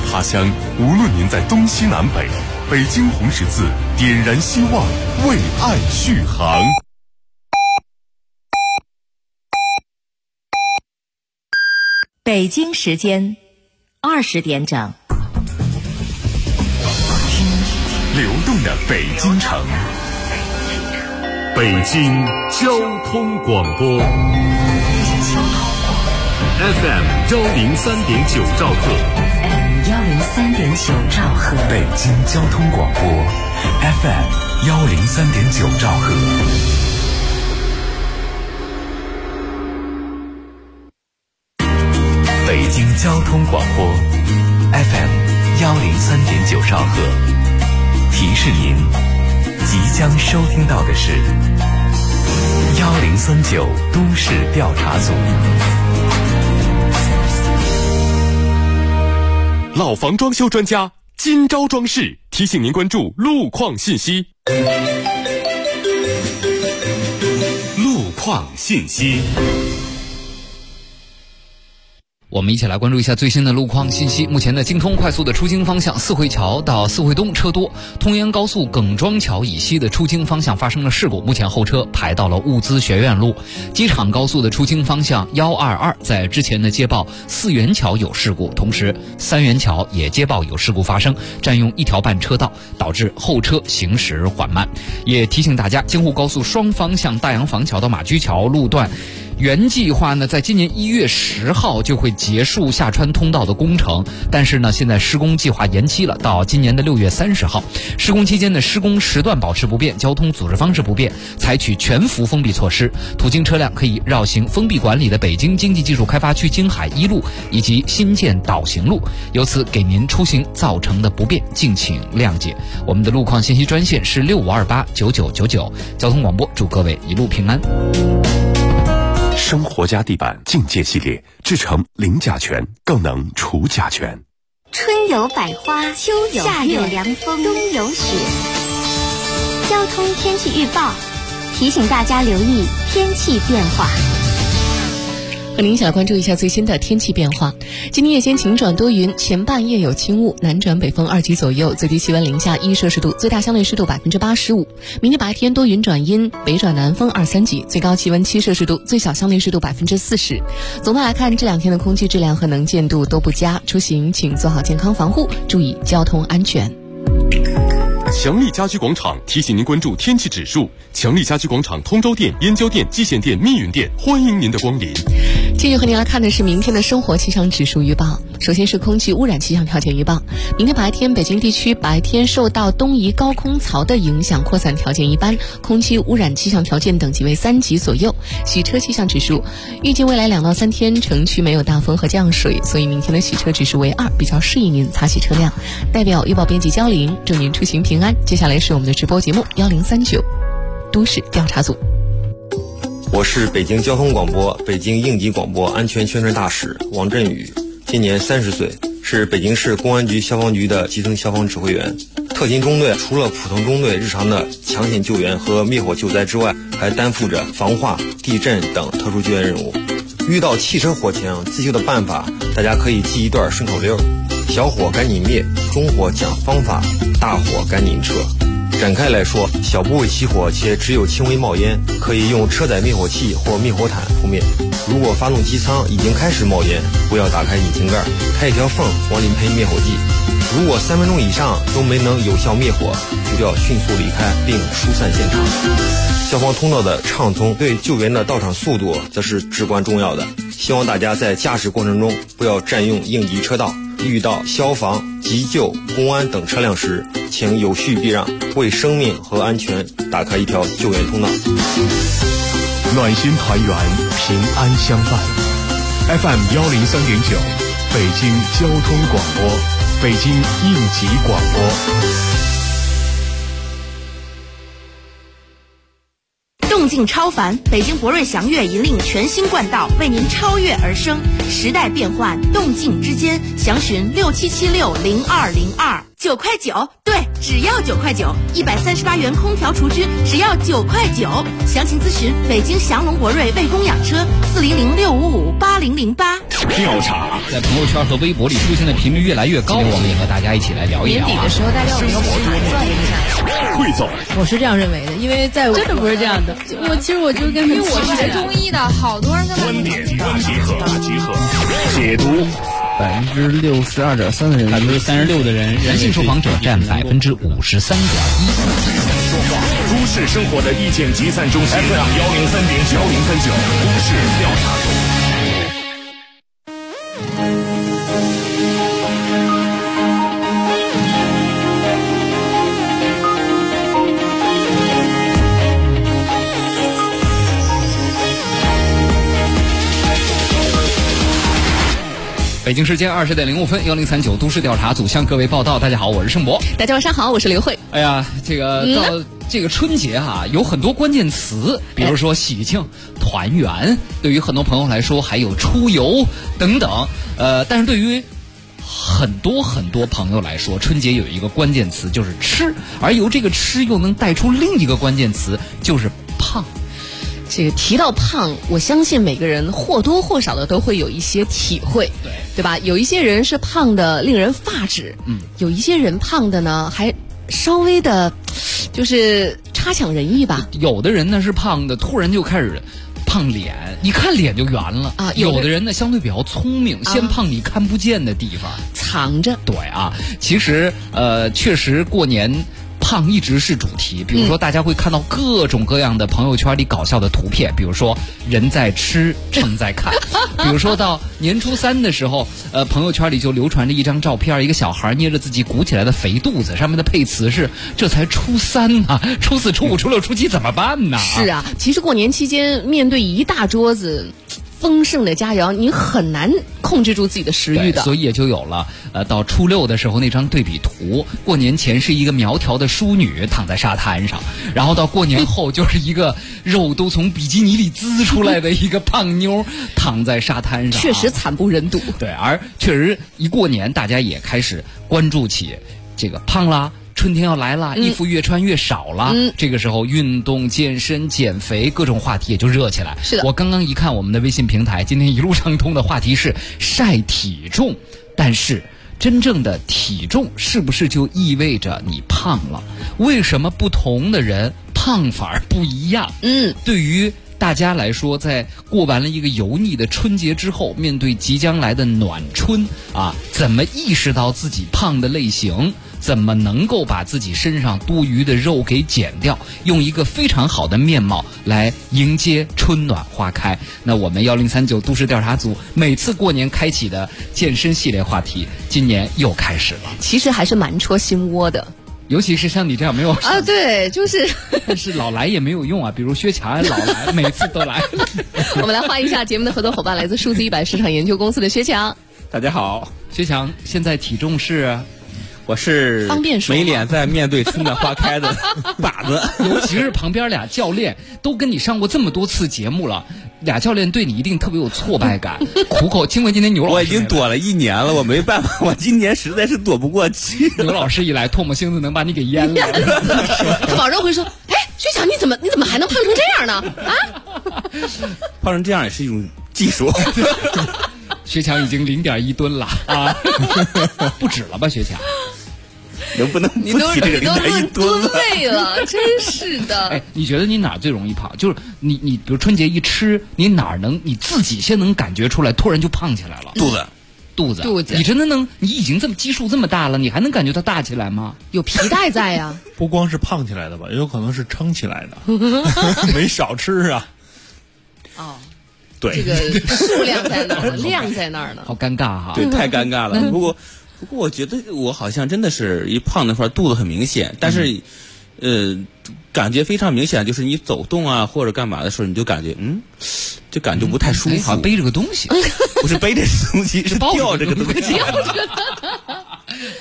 他乡，无论您在东西南北，北京红十字点燃希望，为爱续航。 北京时间20点整， 听流动的北京城，北京交通广播 FM 103.9兆赫 103.9兆赫， 北京交通广播 FM 103.9兆赫。北京交通广播 FM 103.9兆赫，提示您即将收听到的是1039都市调查组。老房装修专家今朝装饰提醒您关注路况信息。路况信息。 我们一起来关注一下最新的路况信息。目前的京通快速的出京方向四惠桥到四惠东车多，通燕高速耿庄桥以西的出京方向发生了事故，目前后车排到了物资学院路。机场高速的出京方向122在之前的接报四元桥有事故，同时三元桥也接报有事故发生，占用1条半车道，导致后车行驶缓慢。也提醒大家，京沪高速双方向大洋坊桥到马驹桥路段原计划呢，在今年1月10号就会结束下穿通道的工程，但是呢，现在施工计划延期了，到今年的6月30号。施工期间的施工时段保持不变，交通组织方式不变，采取全幅封闭措施。途经车辆可以绕行封闭管理的北京经济技术开发区京海1路以及新建导行路，由此给您出行造成的不便，敬请谅解。我们的路况信息专线是65289999，交通广播祝各位一路平安。 生活家地板境界系列制成零甲醛，更能除甲醛。 春有百花，秋有夏有凉风，冬有雪。交通天气预报提醒大家留意天气变化。 和您一起来关注一下最新的天气变化。今天夜间晴转多云，前半夜有轻雾，南转北风2级左右，最低气温零下1摄氏度，最大相对湿度85%。明天白天多云转阴，北转南风2-3级，最高气温7摄氏度，最小相对湿度40%。总的来看，这2天的空气质量和能见度都不佳，出行请做好健康防护，注意交通安全。 强力家居广场提醒您关注天气指数。强力家居广场通州店、燕郊店、蓟县店、密云店，欢迎您的光临。 继续和您来看的是明天的生活气象指数预报。首先是空气污染气象条件预报。明天白天，北京地区白天受到东移高空槽的影响，扩散条件一般，空气污染气象条件等级为3级左右。洗车气象指数，预计未来2到3天城区没有大风和降水，所以明天的洗车指数为2，比较适宜您擦洗车辆。代表预报编辑焦玲，祝您出行平安。接下来是我们的直播节目1039都市调查组。 我是北京交通广播、北京应急广播安全宣传大使王振宇，今年30岁，是北京市公安局消防局的基层消防指挥员。特勤中队除了普通中队日常的抢险救援和灭火救灾之外，还担负着防化、地震等特殊救援任务。遇到汽车火情，自救的办法大家可以记一段顺口溜：小火赶紧灭，中火讲方法，大火赶紧撤。展开来说，小部位起火且只有轻微冒烟，可以用车载灭火器或灭火毯扑灭。如果发动机舱已经开始冒烟，不要打开引擎盖，开一条缝往里喷灭火剂。如果3分钟以上都没能有效灭火，就要迅速离开并疏散现场。消防通道的畅通对救援的到场速度则是至关重要的。希望大家在驾驶过程中不要占用应急车道，遇到消防、急救、公安等车辆时，请有序避让，为生命和安全打开一条救援通道。 暖心团圆，平安相伴。FM 103.9，北京交通广播，北京应急广播。 动静超凡，北京博瑞祥越引领全新冠道，为您超越而生。时代变幻，动静之间，详询67760202。 9块9，对，只要9块9，138元空调厨具只要9块9。详情咨询北京祥龙博瑞卫工养车40065558008。 调查在朋友圈和微博里出现的频率越来越高，我们也和大家一起来聊一聊。 年底的时候，大家有没有转一下？ 汇总， 我是这样认为的，因为在真的不是这样的。其实我就跟因为我学中医的，好多人他们观点大集合，解读。 62.3%的人 ，36%的人，男性受访者占53.1%。 都市生活的意见集散中心 FM 103.9 都市调查组。 北京时间20:05，1039都市调查组向各位报道。大家好，我是盛博。 大家晚上好，我是刘慧。 哎呀，到这个春节哈，有很多关键词，比如说喜庆、团圆，对于很多朋友来说还有出游等等。但是对于很多朋友来说，春节有一个关键词就是吃，而由这个吃又能带出另一个关键词，就是胖。 这个提到胖，我相信每个人或多或少的都会有一些体会，对吧？有一些人是胖的令人发指，有一些人胖的呢还稍微的，就是差强人意吧。 有的人呢是胖的，突然就开始胖脸，一看脸就圆了啊。有的人呢相对比较聪明，先胖你看不见的地方， 藏着。 对啊，其实确实过年胖一直是主题，比如说大家会看到各种各样的朋友圈里搞笑的图片，比如说人在吃，秤在看，比如说到年初3的时候，朋友圈里就流传着一张照片，一个小孩捏着自己鼓起来的肥肚子，上面的配词是这才初3啊，初4、初5、初6、初7怎么办呢？ 是啊，其实过年期间面对一大桌子丰盛的佳肴，你很难控制住自己的食欲的， 所以也就有了到初6的时候那张对比图，过年前是一个苗条的淑女躺在沙滩上，然后到过年后就是一个肉都从比基尼里滋出来的一个胖妞躺在沙滩上， 确实惨不忍睹。 对，而确实一过年大家也开始关注起这个胖啦，春天要来了，衣服越穿越少了，这个时候运动、健身、减肥各种话题也就热起来。 是的， 我刚刚一看我们的微信平台，今天一路畅通的话题是晒体重，但是真正的体重是不是就意味着你胖了？为什么不同的人胖法儿不一样？对于大家来说，在过完了一个油腻的春节之后，面对即将来的暖春啊，怎么意识到自己胖的类型？怎么能够把自己身上多余的肉给减掉，用一个非常好的面貌来迎接春暖花开？那我们1039都市调查组每次过年开启的健身系列话题，今年又开始了。 其实还是蛮戳心窝的， 尤其是像你这样没有啊，对，就是但是老来也没有用啊，比如薛强老来每次都来。 我们来欢迎一下节目的合作伙伴，来自数字100市场研究公司的薛强。 大家好， 薛强现在体重是？ 我是没脸在面对春暖花开的靶子。 尤其是旁边俩教练都跟你上过这么多次节目了，俩教练对你一定特别有挫败感，苦口。请问今天牛老师， 我已经躲了1年了，我没办法，我今年实在是躲不过去。 牛老师一来，唾沫星子能把你给淹了。 他保证会说：“哎，薛强，你怎么还能胖成这样呢？啊， 胖成这样也是一种技术。” 薛强已经0.1吨了啊，不止了吧，薛强？ 能不能不提这个0.1吨了？真是的。 哎，你觉得你哪最容易胖？就是你比如春节一吃，你哪能你自己先能感觉出来，突然就胖起来了？肚子，你真的能？你已经基数这么大了，你还能感觉它大起来吗？ 有皮带在呀。 不光是胖起来的吧，也有可能是撑起来的，没少吃啊。 哦。 对， 这个数量在哪儿，量在那儿呢？ 好尴尬哈！ 对，太尴尬了。不过我觉得我好像真的是一胖那块肚子很明显，但是感觉非常明显，就是你走动啊或者干嘛的时候，你就感觉就感觉不太舒服， 好像背着个东西， 不是背着东西，是吊着个东西。 啊，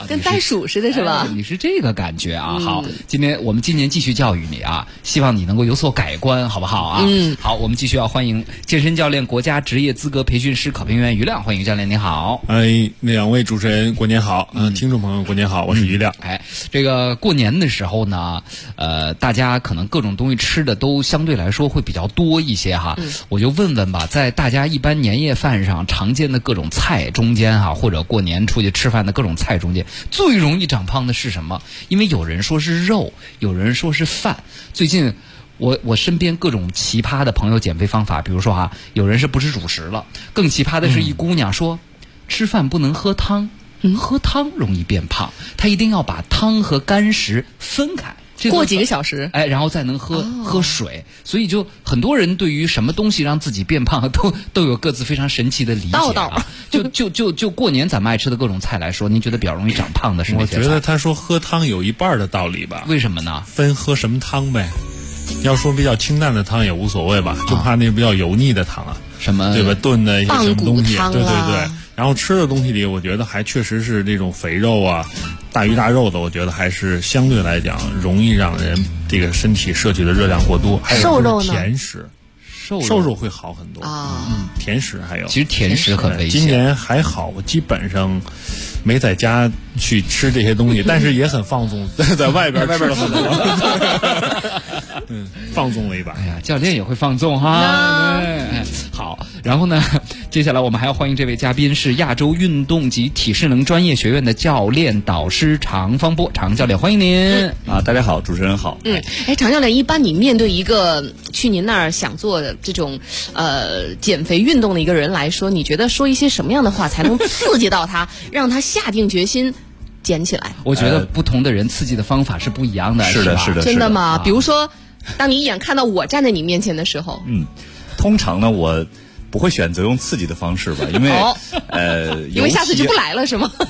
跟袋鼠似的是吧？ 你是这个感觉啊。好，我们今年继续教育你啊，希望你能够有所改观，好不好啊？好，我们继续要欢迎健身教练、国家职业资格培训师、考评员于亮，欢迎教练，你好。 那两位主持人过年好，听众朋友过年好，我是于亮。 这个过年的时候呢，大家可能各种东西吃的都相对来说会比较多一些哈。我就问问吧，在大家一般年夜饭上常见的各种菜中间哈，或者过年出去吃饭的各种菜中间，最容易长胖的是什么？因为有人说是肉，有人说是饭。最近我身边各种奇葩的朋友减肥方法，比如说有人是不吃主食了，更奇葩的是一姑娘说，吃饭不能喝汤。喝汤容易变胖，他一定要把汤和干食分开， 过几个小时， 然后再能喝水。所以就很多人对于什么东西让自己变胖都有各自非常神奇的理解啊。就过年咱们爱吃的各种菜来说，您觉得比较容易长胖的是哪些菜？ 我觉得他说喝汤有一半的道理吧。 为什么呢？ 分喝什么汤呗。要说比较清淡的汤也无所谓吧，就怕那比较油腻的汤啊， 什么对吧？炖的一些什么东西， 对对。然后吃的东西里，我觉得还确实是这种肥肉啊、大鱼大肉的，我觉得还是相对来讲容易让人这个身体摄取的热量过多。还有瘦肉呢？ 甜食，瘦肉会好很多啊。甜食还有， 其实甜食很危险。 今年还好，我基本上没在家去吃这些东西，但是也很放纵，在外边吃了很多。放纵了一把。 哎呀，教练也会放纵哈。好，然后呢，接下来我们还要欢迎这位嘉宾是亚洲运动及体适能专业学院的教练导师常方波，常教练，欢迎您。 大家好，主持人好。 常教练，一般你面对一个去您那儿想做的这种减肥运动的一个人来说，你觉得说一些什么样的话才能刺激到他，让他下定决心减起来？ 我觉得不同的人刺激的方法是不一样的。 是的，是的。 真的吗？比如说，当你一眼看到我站在你面前的时候， 通常呢，我不会选择用刺激的方式吧，因为因为下次就不来了是吗？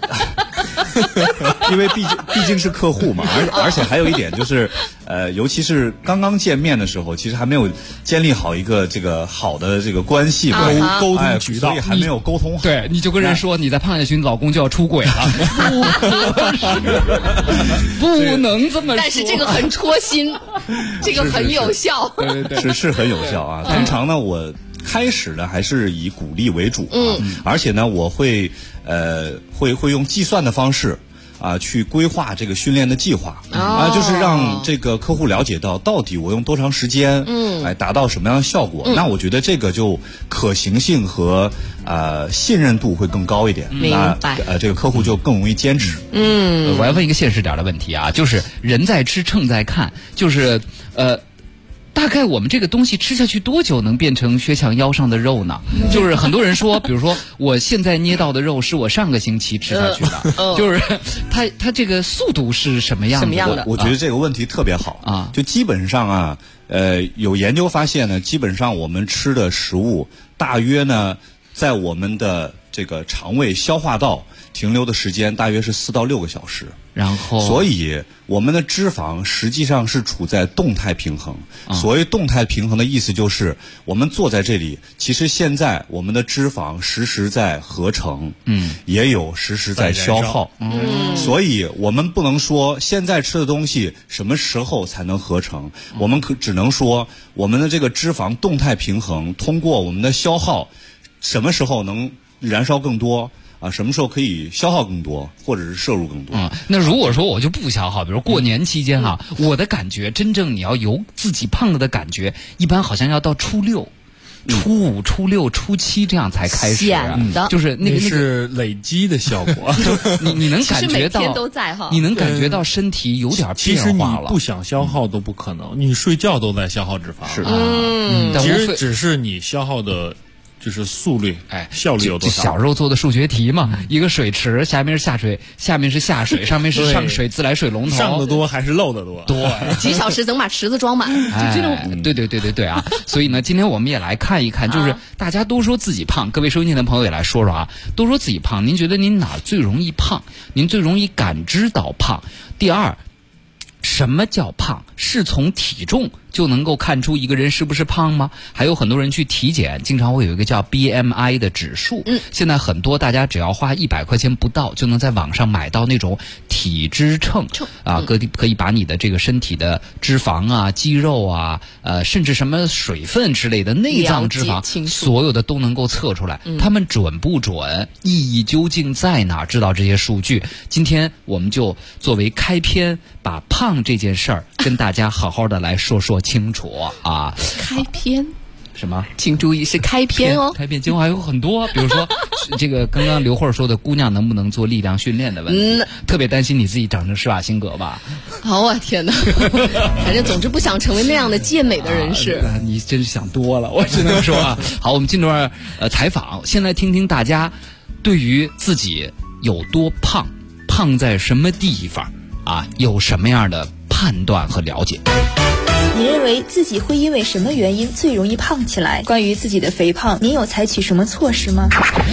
因为毕竟是客户嘛，而且还有一点就是，尤其是刚刚见面的时候，其实还没有建立好一个这个好的这个关系沟通渠道， 所以还没有沟通好。 对，你就跟人说你再胖下去，你老公就要出轨了，不能这么说。 但是这个很戳心，这个很有效。 对，是很有效啊。通常呢，我开始呢还是以鼓励为主而且呢，我会用计算的方式去规划这个训练的计划就是让这个客户了解到底我用多长时间达到什么样的效果。那我觉得这个就可行性和信任度会更高一点。 那这个客户就更容易坚持。 我要问一个现实点的问题啊，就是人在吃秤在看，就是大概我们这个东西吃下去多久能变成薛强腰上的肉呢？就是很多人说，比如说我现在捏到的肉是我上个星期吃下去的，就是它这个速度是什么样的？ 我觉得这个问题特别好就基本上有研究发现呢，基本上我们吃的食物大约呢，在我们的这个肠胃消化道停留的时间大约是4到6个小时。 然后， 所以我们的脂肪实际上是处在动态平衡。所谓动态平衡的意思就是，我们坐在这里，其实现在我们的脂肪实时在合成，也有实时在消耗。所以我们不能说现在吃的东西什么时候才能合成，我们只能说我们的这个脂肪动态平衡，通过我们的消耗，什么时候能燃烧更多。什么时候可以消耗更多，或者是摄入更多？ 那如果说我就不消耗，比如过年期间我的感觉，真正你要有自己胖了的感觉，一般好像要到初6、初5、初6、初7这样才开始就是那个是累积的效果。 你能感觉到， 每天都在你能感觉到身体有点变化了。 其实你不想消耗都不可能，你睡觉都在消耗脂肪。 是其实只是你消耗的。就是速率，效率有多少？ 小时候做的数学题嘛，一个水池，下面是下水，下面是下水，上面是上水自来水龙头， 上的多还是漏的多？ 对， 几小时能把池子装满？ 这种，对啊！所以呢，今天我们也来看一看，就是大家都说自己胖，各位收音机的朋友也来说说都说自己胖，您觉得您哪最容易胖？您最容易感知到胖？第二， 什么叫胖？是从体重就能够看出一个人是不是胖吗？还有很多人去体检，经常会有一个叫 BMI 的指数。现在很多大家只要花100块钱不到，就能在网上买到那种体脂秤啊，可以把你的这个身体的脂肪啊、肌肉啊、甚至什么水分之类的内脏脂肪，所有的都能够测出来。他们准不准？意义究竟在哪？知道这些数据，今天我们就作为开篇，把胖这件事儿跟大家好好的来说清楚啊！ 开篇什么？ 请注意是开篇哦。 开篇今后还有很多，比如说这个刚刚刘慧说的姑娘能不能做力量训练的问题，特别担心你自己长成施瓦辛格吧？ 好啊，天哪！反正总之不想成为那样的健美的人士。 你真是想多了，我只能说啊。好，我们进段采访，先来听听大家对于自己有多胖，胖在什么地方啊，有什么样的判断和了解。 你认为自己会因为什么原因最容易胖起来？关于自己的肥胖，您有采取什么措施吗？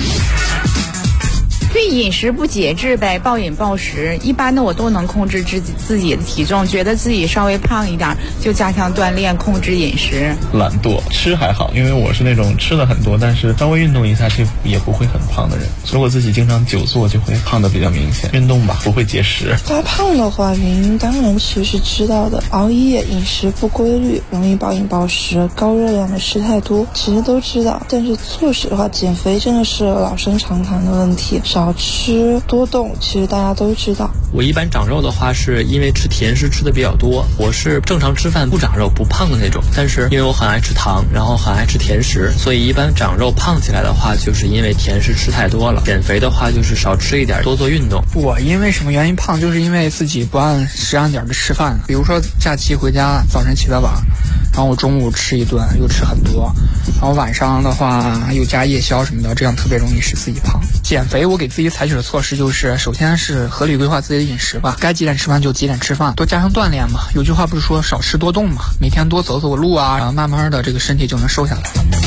对饮食不节制呗，暴饮暴食。一般的我都能控制自己的体重，觉得自己稍微胖一点就加强锻炼，控制饮食。 懒惰，吃还好，因为我是那种吃的很多，但是稍微运动一下就也不会很胖的人。如果自己经常久坐，就会胖的比较明显。运动吧，不会节食。 发胖的话，原因当然其实是知道的，熬夜、饮食不规律、容易暴饮暴食、高热量的吃太多，其实都知道。但是措施的话，减肥真的是老生常谈的问题，少吃多动，其实大家都知道。 我一般长肉的话，是因为吃甜食吃的比较多。我是正常吃饭不长肉不胖的那种，但是因为我很爱吃糖，然后很爱吃甜食，所以一般长肉胖起来的话，就是因为甜食吃太多了。减肥的话就是少吃一点，多做运动。 我因为什么原因胖，就是因为自己不按时按点的吃饭。比如说假期回家早晨起得晚，然后我中午吃一顿又吃很多，然后晚上的话又加夜宵什么的，这样特别容易使自己胖。减肥我给自己采取的措施就是，首先是合理规划自己的饮食吧，该几点吃饭就几点吃饭，多加上锻炼嘛。有句话不是说少吃多动嘛，每天多走走路啊，然后慢慢的这个身体就能瘦下来。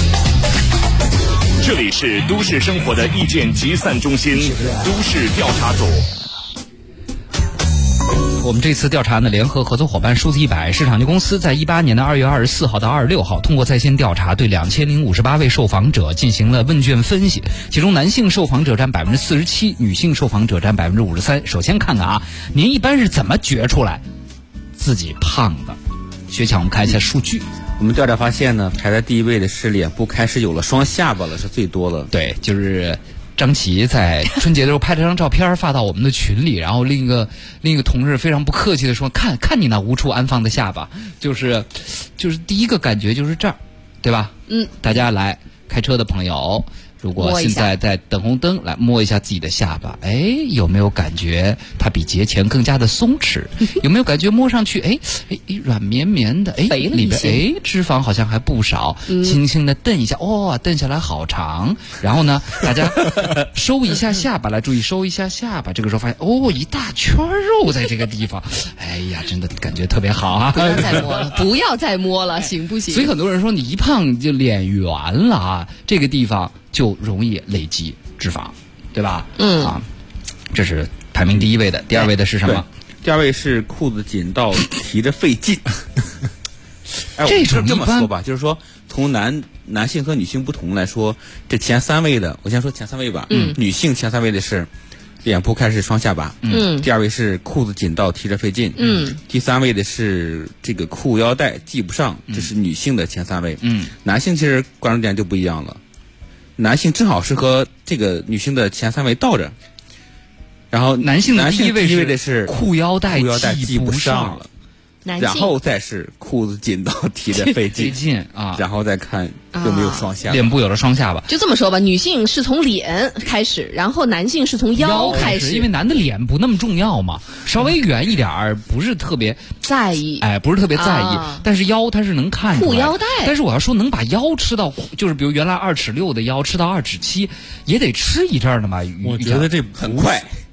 这里是都市生活的意见集散中心，都市调查组。 我们这次调查呢，联合合作伙伴数字100市场级公司在18年的2月24号到26号，通过在线调查，对2058位受访者进行了问卷分析，其中男性受访者占47%，女性受访者占53%。首先看看啊，您一般是怎么觉出来自己胖的？学强，我们看一下数据。 我们调查发现呢，排在第一位的是脸部开始有了双下巴了，是最多了。 对，就是张琪在春节的时候拍了张照片发到我们的群里，然后另一个同事非常不客气的说：“看你那无处安放的下巴。”就是第一个感觉就是这儿，对吧？大家来开车的朋友，如果现在在等红灯，来摸一下自己的下巴，有没有感觉它比节前更加的松弛？有没有感觉摸上去，软绵绵的， 肥了一些， 里边脂肪好像还不少，轻轻的蹬一下，蹬下来好长。然后呢，大家收一下下巴，来注意收一下下巴。这个时候发现，一大圈肉在这个地方，真的感觉特别好啊！ 不要再摸了，不要再摸了，行不行？ 所以很多人说，你一胖就脸圆了啊，这个地方就容易累积脂肪，对吧？这是排名第一位的。第二位的是什么？ 第二位是裤子紧到提着费劲。这么说吧，就是说从男性和女性不同来说，这前三位的，我先说前三位吧。女性前三位的是脸部开始双下巴。第二位是裤子紧到提着费劲。第三位的是这个裤腰带系不上，这是女性的前三位。男性其实关注点就不一样了。男性正好是和这个女性的前三位倒着，然后男性第一位的是裤腰带系不上了，然后再是裤子紧到提着费劲啊， 然后再看有没有双下巴， 脸部有了双下巴。 就这么说吧，女性是从脸开始，然后男性是从腰开始， 因为男的脸不那么重要嘛，稍微圆一点儿不是特别在意， 不是特别在意，但是腰它是能看出来裤腰带。 但是我要说能把腰吃到，就是比如原来2尺6的腰吃到2尺7，也得吃一阵儿的嘛。 我觉得这很快。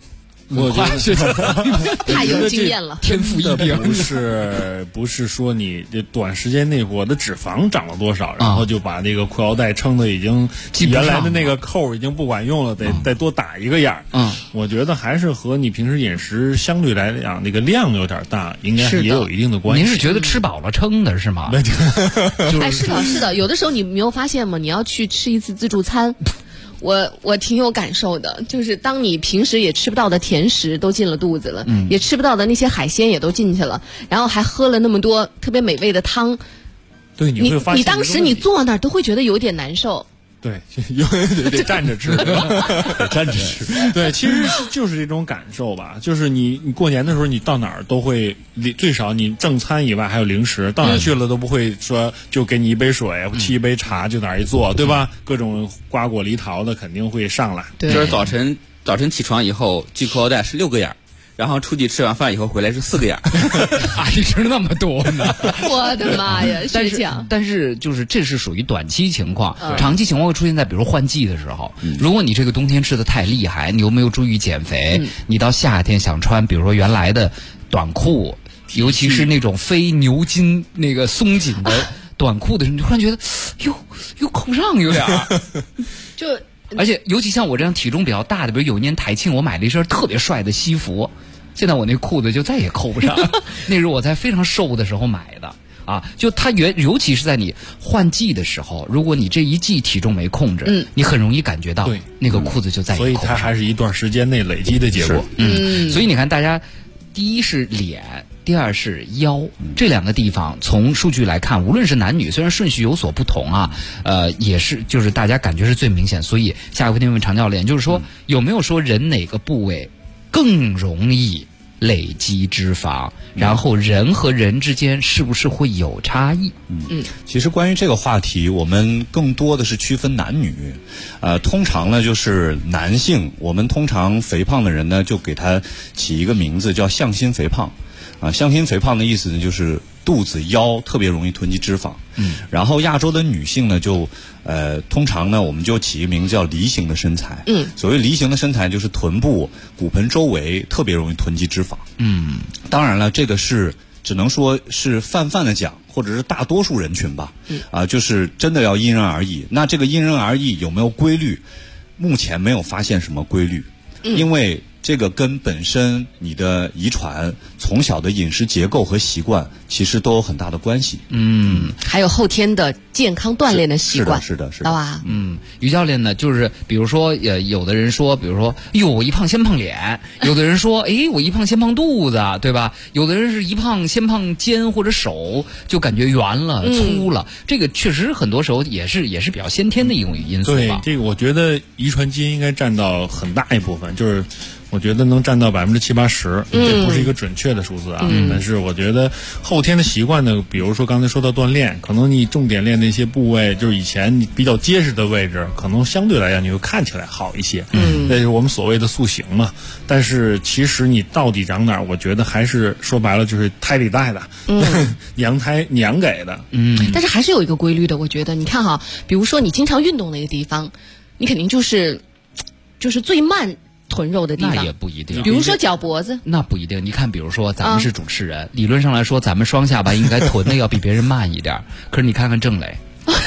我觉得太有经验了， 天赋异禀。 不是说你这短时间内我的脂肪长了多少，然后就把那个裤腰带撑的已经原来的那个扣已经不管用了，得多打一个眼儿。我觉得还是和你平时饮食相对来讲那个量有点大，应该也有一定的关系。 您是觉得吃饱了撑的是吗？ 哎，是的，有的时候你没有发现吗？你要去吃一次自助餐。我挺有感受的，就是当你平时也吃不到的甜食都进了肚子了，也吃不到的那些海鲜也都进去了，然后还喝了那么多特别美味的汤， 对，你会发现你当时你坐那儿都会觉得有点难受。 对，得站着吃，得站着吃。对，其实就是这种感受吧。就是你过年的时候，你到哪儿都会最少你正餐以外还有零食，到哪儿去了都不会说就给你一杯水、沏一杯茶就哪儿一坐，对吧？各种瓜果梨桃的肯定会上来。 就是早晨起床以后系裤腰带是6个眼儿。然后出去吃完饭以后回来是4个眼儿， 你吃那么多呢？ 我的妈呀！ 但是就是这是属于短期情况，长期情况会出现在比如换季的时候。如果你这个冬天吃的太厉害，你又没有注意减肥，你到夏天想穿比如说原来的短裤，尤其是那种非牛筋那个松紧的短裤的时候，你突然觉得又扣不上有点就。 而且尤其像我这样体重比较大的，比如有一年台庆我买了一身特别帅的西服，现在我那裤子就再也扣不上。那是我在非常瘦的时候买的啊，就它尤其是在你换季的时候，如果你这一季体重没控制，你很容易感觉到那个裤子就再也扣不上。 所以它还是一段时间内累积的结果。 所以你看大家，第一是脸。第二是腰，这2个地方从数据来看，无论是男女，虽然顺序有所不同啊，也是就是大家感觉是最明显。所以下一个问题问常教练，就是说有没有说人哪个部位更容易累积脂肪，然后人和人之间是不是会有差异？ 其实关于这个话题，我们更多的是区分男女。通常呢，就是男性，我们通常肥胖的人呢，就给他起一个名字叫向心肥胖。向心肥胖的意思呢，就是肚子腰特别容易囤积脂肪。然后亚洲的女性呢，就通常呢，我们就起一个名字叫梨形的身材。所谓梨形的身材，就是臀部、骨盆周围特别容易囤积脂肪。当然了，这个是只能说是泛泛的讲，或者是大多数人群吧。就是真的要因人而异。那这个因人而异有没有规律？目前没有发现什么规律，因为这个跟本身你的遗传、从小的饮食结构和习惯，其实都有很大的关系。 还有后天的健康锻炼的习惯。 是的， 知道吧？ 于教练呢，就是比如说，有的人说，比如说，哟，我一胖先胖脸；有的人说，我一胖先胖肚子，对吧？有的人是一胖先胖肩或者手，就感觉圆了、粗了。这个确实很多时候也是比较先天的一种因素吧。 对，这个我觉得遗传基因应该占到很大一部分，就是我觉得能占到70%-80%，这不是一个准确的数字啊。但是我觉得后天的习惯呢，比如说刚才说到锻炼，可能你重点练那些部位，就是以前你比较结实的位置，可能相对来讲你会看起来好一些。那是我们所谓的塑形嘛。但是其实你到底长哪儿，我觉得还是说白了就是胎里带的，娘给的。 但是还是有一个规律的，我觉得你看哈，比如说你经常运动那个地方，你肯定就是最慢臀肉的地方。 那也不一定， 比如说脚脖子， 那不一定。你看，比如说咱们是主持人，理论上来说，咱们双下巴应该臀的要比别人慢一点。可是你看看郑磊，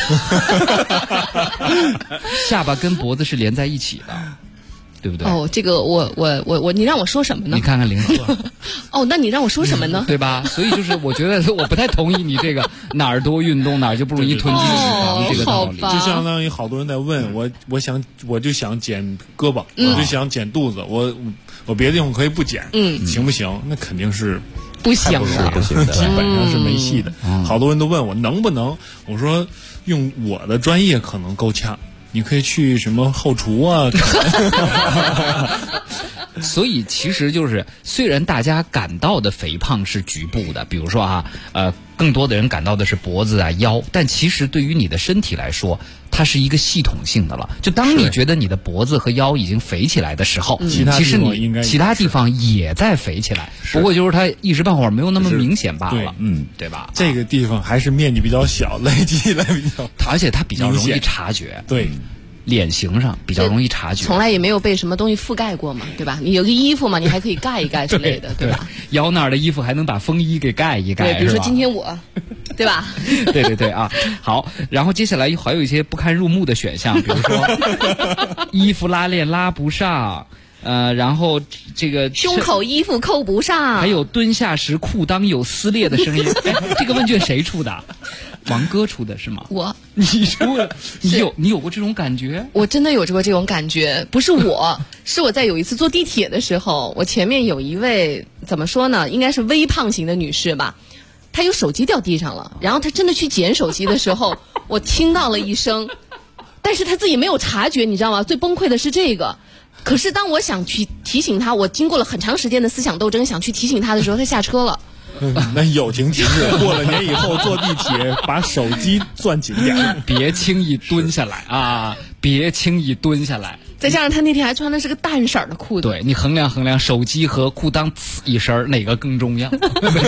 下巴跟脖子是连在一起的，对不对？ 这个我你让我说什么呢？ 你看看林鹤。 那你让我说什么呢？ 对吧？所以就是我觉得我不太同意你这个哪儿多运动哪儿就不容易囤积脂肪这个道理。 就相当于好多人在问我就想减胳膊，我就想减肚子，我别的地方可以不减，行不行？那肯定是不行的， 基本上是没戏的。好多人都问我能不能，我说用我的专业可能够呛，你可以去什么后厨啊。 所以其实就是，虽然大家感到的肥胖是局部的，比如说更多的人感到的是脖子啊、腰，但其实对于你的身体来说，它是一个系统性的了。就当你觉得你的脖子和腰已经肥起来的时候，其实你其他地方也在肥起来，不过就是它一时半会儿没有那么明显罢了，对吧？ 这个地方还是面积比较小，累积来比较， 而且它比较容易察觉， 对。 脸型上比较容易察觉。 从来也没有被什么东西覆盖过嘛，对吧？你有个衣服嘛，你还可以盖一盖之类的，对吧？ 腰那儿的衣服还能把风衣给盖一盖， 对，比如说今天我，对吧？ 对啊，好，然后接下来还有一些不堪入目的选项，比如说衣服拉链拉不上。然后这个胸口衣服扣不上， 还有蹲下时裤裆有撕裂的声音。这个问卷谁出的？王哥出的是吗？你出的？你有过这种感觉？ 我真的有过这种感觉，不是我，是我在有一次坐地铁的时候，我前面有一位怎么说呢，应该是微胖型的女士吧，她有手机掉地上了，然后她真的去捡手机的时候，我听到了一声，但是她自己没有察觉，你知道吗？最崩溃的是这个。可是当我想去提醒他，我经过了很长时间的思想斗争，想去提醒他的时候，他下车了。 那友情提示，过了年以后坐地铁把手机攥紧点， 别轻易蹲下来啊！别轻易蹲下来。 再加上他那天还穿的是个淡色的裤子， 对，你衡量衡量，手机和裤裆呲一声哪个更重要？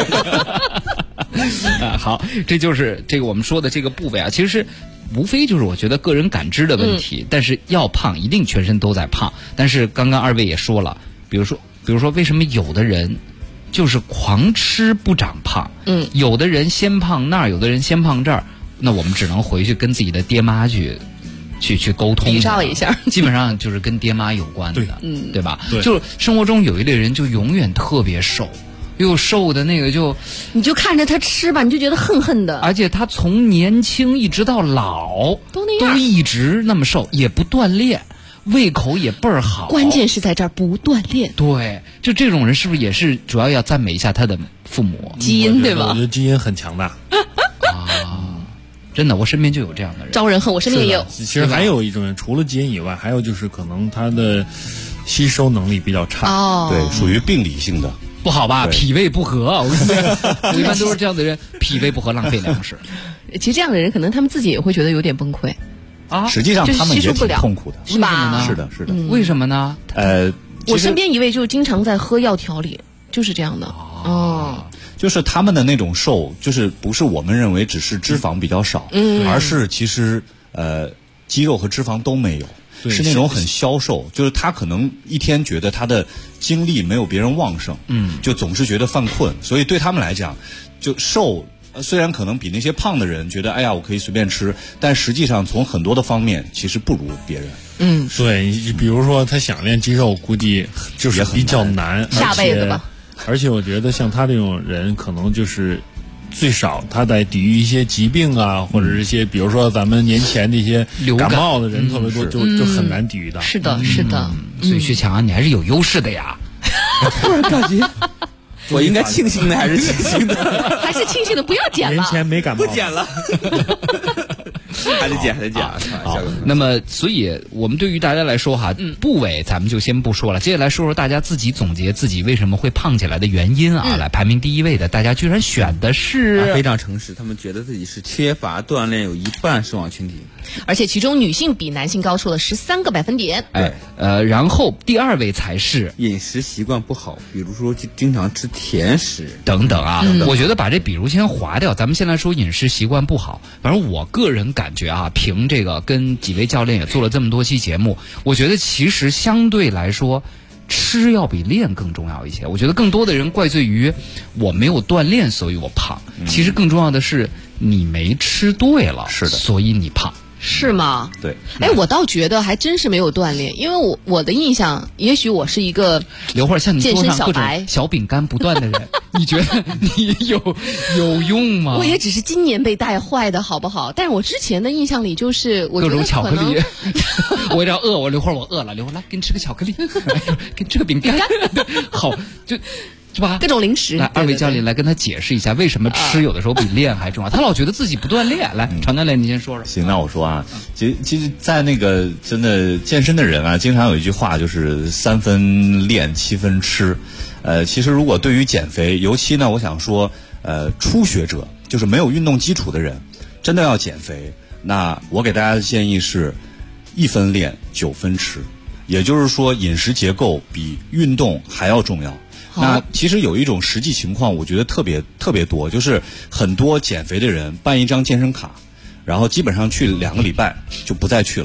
好，这就是这个我们说的这个部位啊，其实无非就是我觉得个人感知的问题，但是要胖一定全身都在胖。但是刚刚二位也说了，比如说为什么有的人就是狂吃不长胖，有的人先胖那儿，有的人先胖这儿，那我们只能回去跟自己的爹妈去沟通， 比照一下， 基本上就是跟爹妈有关的，对吧？ 对， 就是生活中有一类人就永远特别瘦。又瘦的那个你就看着他吃吧，你就觉得恨恨的。 而且他从年轻一直到老都那样， 都一直那么瘦，也不锻炼，胃口也倍儿好。 关键是在这儿不锻炼。 对，就这种人是不是也是主要要赞美一下他的父母基因，对吧？ 我觉得基因很强大啊，真的，我身边就有这样的人， 招人恨。我身边也有。 其实还有一种人，除了基因以外，还有就是可能他的吸收能力比较差， 对，属于病理性的。 不好吧？脾胃不和，我一般都是这样的人，脾胃不和，浪费粮食。 其实这样的人，可能他们自己也会觉得有点崩溃啊。 实际上他们也挺痛苦的， 是吧？ 是的。 为什么呢？ 我身边一位就经常在喝药调理，就是这样的。 就是他们的那种瘦，就是不是我们认为只是脂肪比较少，而是其实肌肉和脂肪都没有。是那种很消瘦，就是他可能一天觉得他的精力没有别人旺盛，就总是觉得犯困，所以对他们来讲，就瘦虽然可能比那些胖的人觉得哎呀我可以随便吃，但实际上从很多的方面其实不如别人。 对，比如说他想练肌肉，估计就是比较难， 下辈子吧。 而且我觉得像他这种人，可能就是最少他在抵御一些疾病啊，或者是一些比如说咱们年前的一些感冒的人特别多，就很难抵御到。 是的，是的。 所以薛强，你还是有优势的呀。 突然感觉，我应该庆幸的还是庆幸的？ 还是庆幸的，不要减了。 年前没感冒， 不减了。还得减。 好，那么所以我们对于大家来说哈，部位咱们就先不说了，接下来说说大家自己总结自己为什么会胖起来的原因啊。来，排名第一位的，大家居然选的是非常诚实，他们觉得自己是缺乏锻炼，有一半视网群体， 而且其中女性比男性高出了13个百分点。 然后第二位才是饮食习惯不好，比如说经常吃甜食等等啊。我觉得把这比如先划掉，咱们先来说饮食习惯不好。反正我个人感觉啊，凭这个跟几位教练也做了这么多期节目，我觉得其实相对来说吃要比练更重要一些。我觉得更多的人怪罪于我没有锻炼所以我胖，其实更重要的是你没吃对了， 是的， 所以你胖。 是吗？ 对。 我倒觉得还真是没有锻炼，因为我的印象，也许我是一个刘慧像你桌上各种小饼干不断的人，你觉得你有用吗？ 我也只是今年被带坏的，好不好？但是我之前的印象里就是我觉得各种巧克力，我要饿，刘慧我饿了，刘慧来给你吃个巧克力，给你吃个饼干，好就是吧？ 各种零食。 来，二位教练来跟他解释一下，为什么吃有的时候比练还重要？他老觉得自己不锻炼。来，常教练，你先说说。 行，那我说啊，其实，在那个真的健身的人啊，经常有一句话就是3分练7分吃。其实如果对于减肥，尤其呢，我想说，初学者，就是没有运动基础的人，真的要减肥，那我给大家的建议是，1分练9分吃，也就是说，饮食结构比运动还要重要。那其实有一种实际情况，我觉得特别多，就是很多减肥的人办一张健身卡，然后基本上去2个礼拜就不再去了，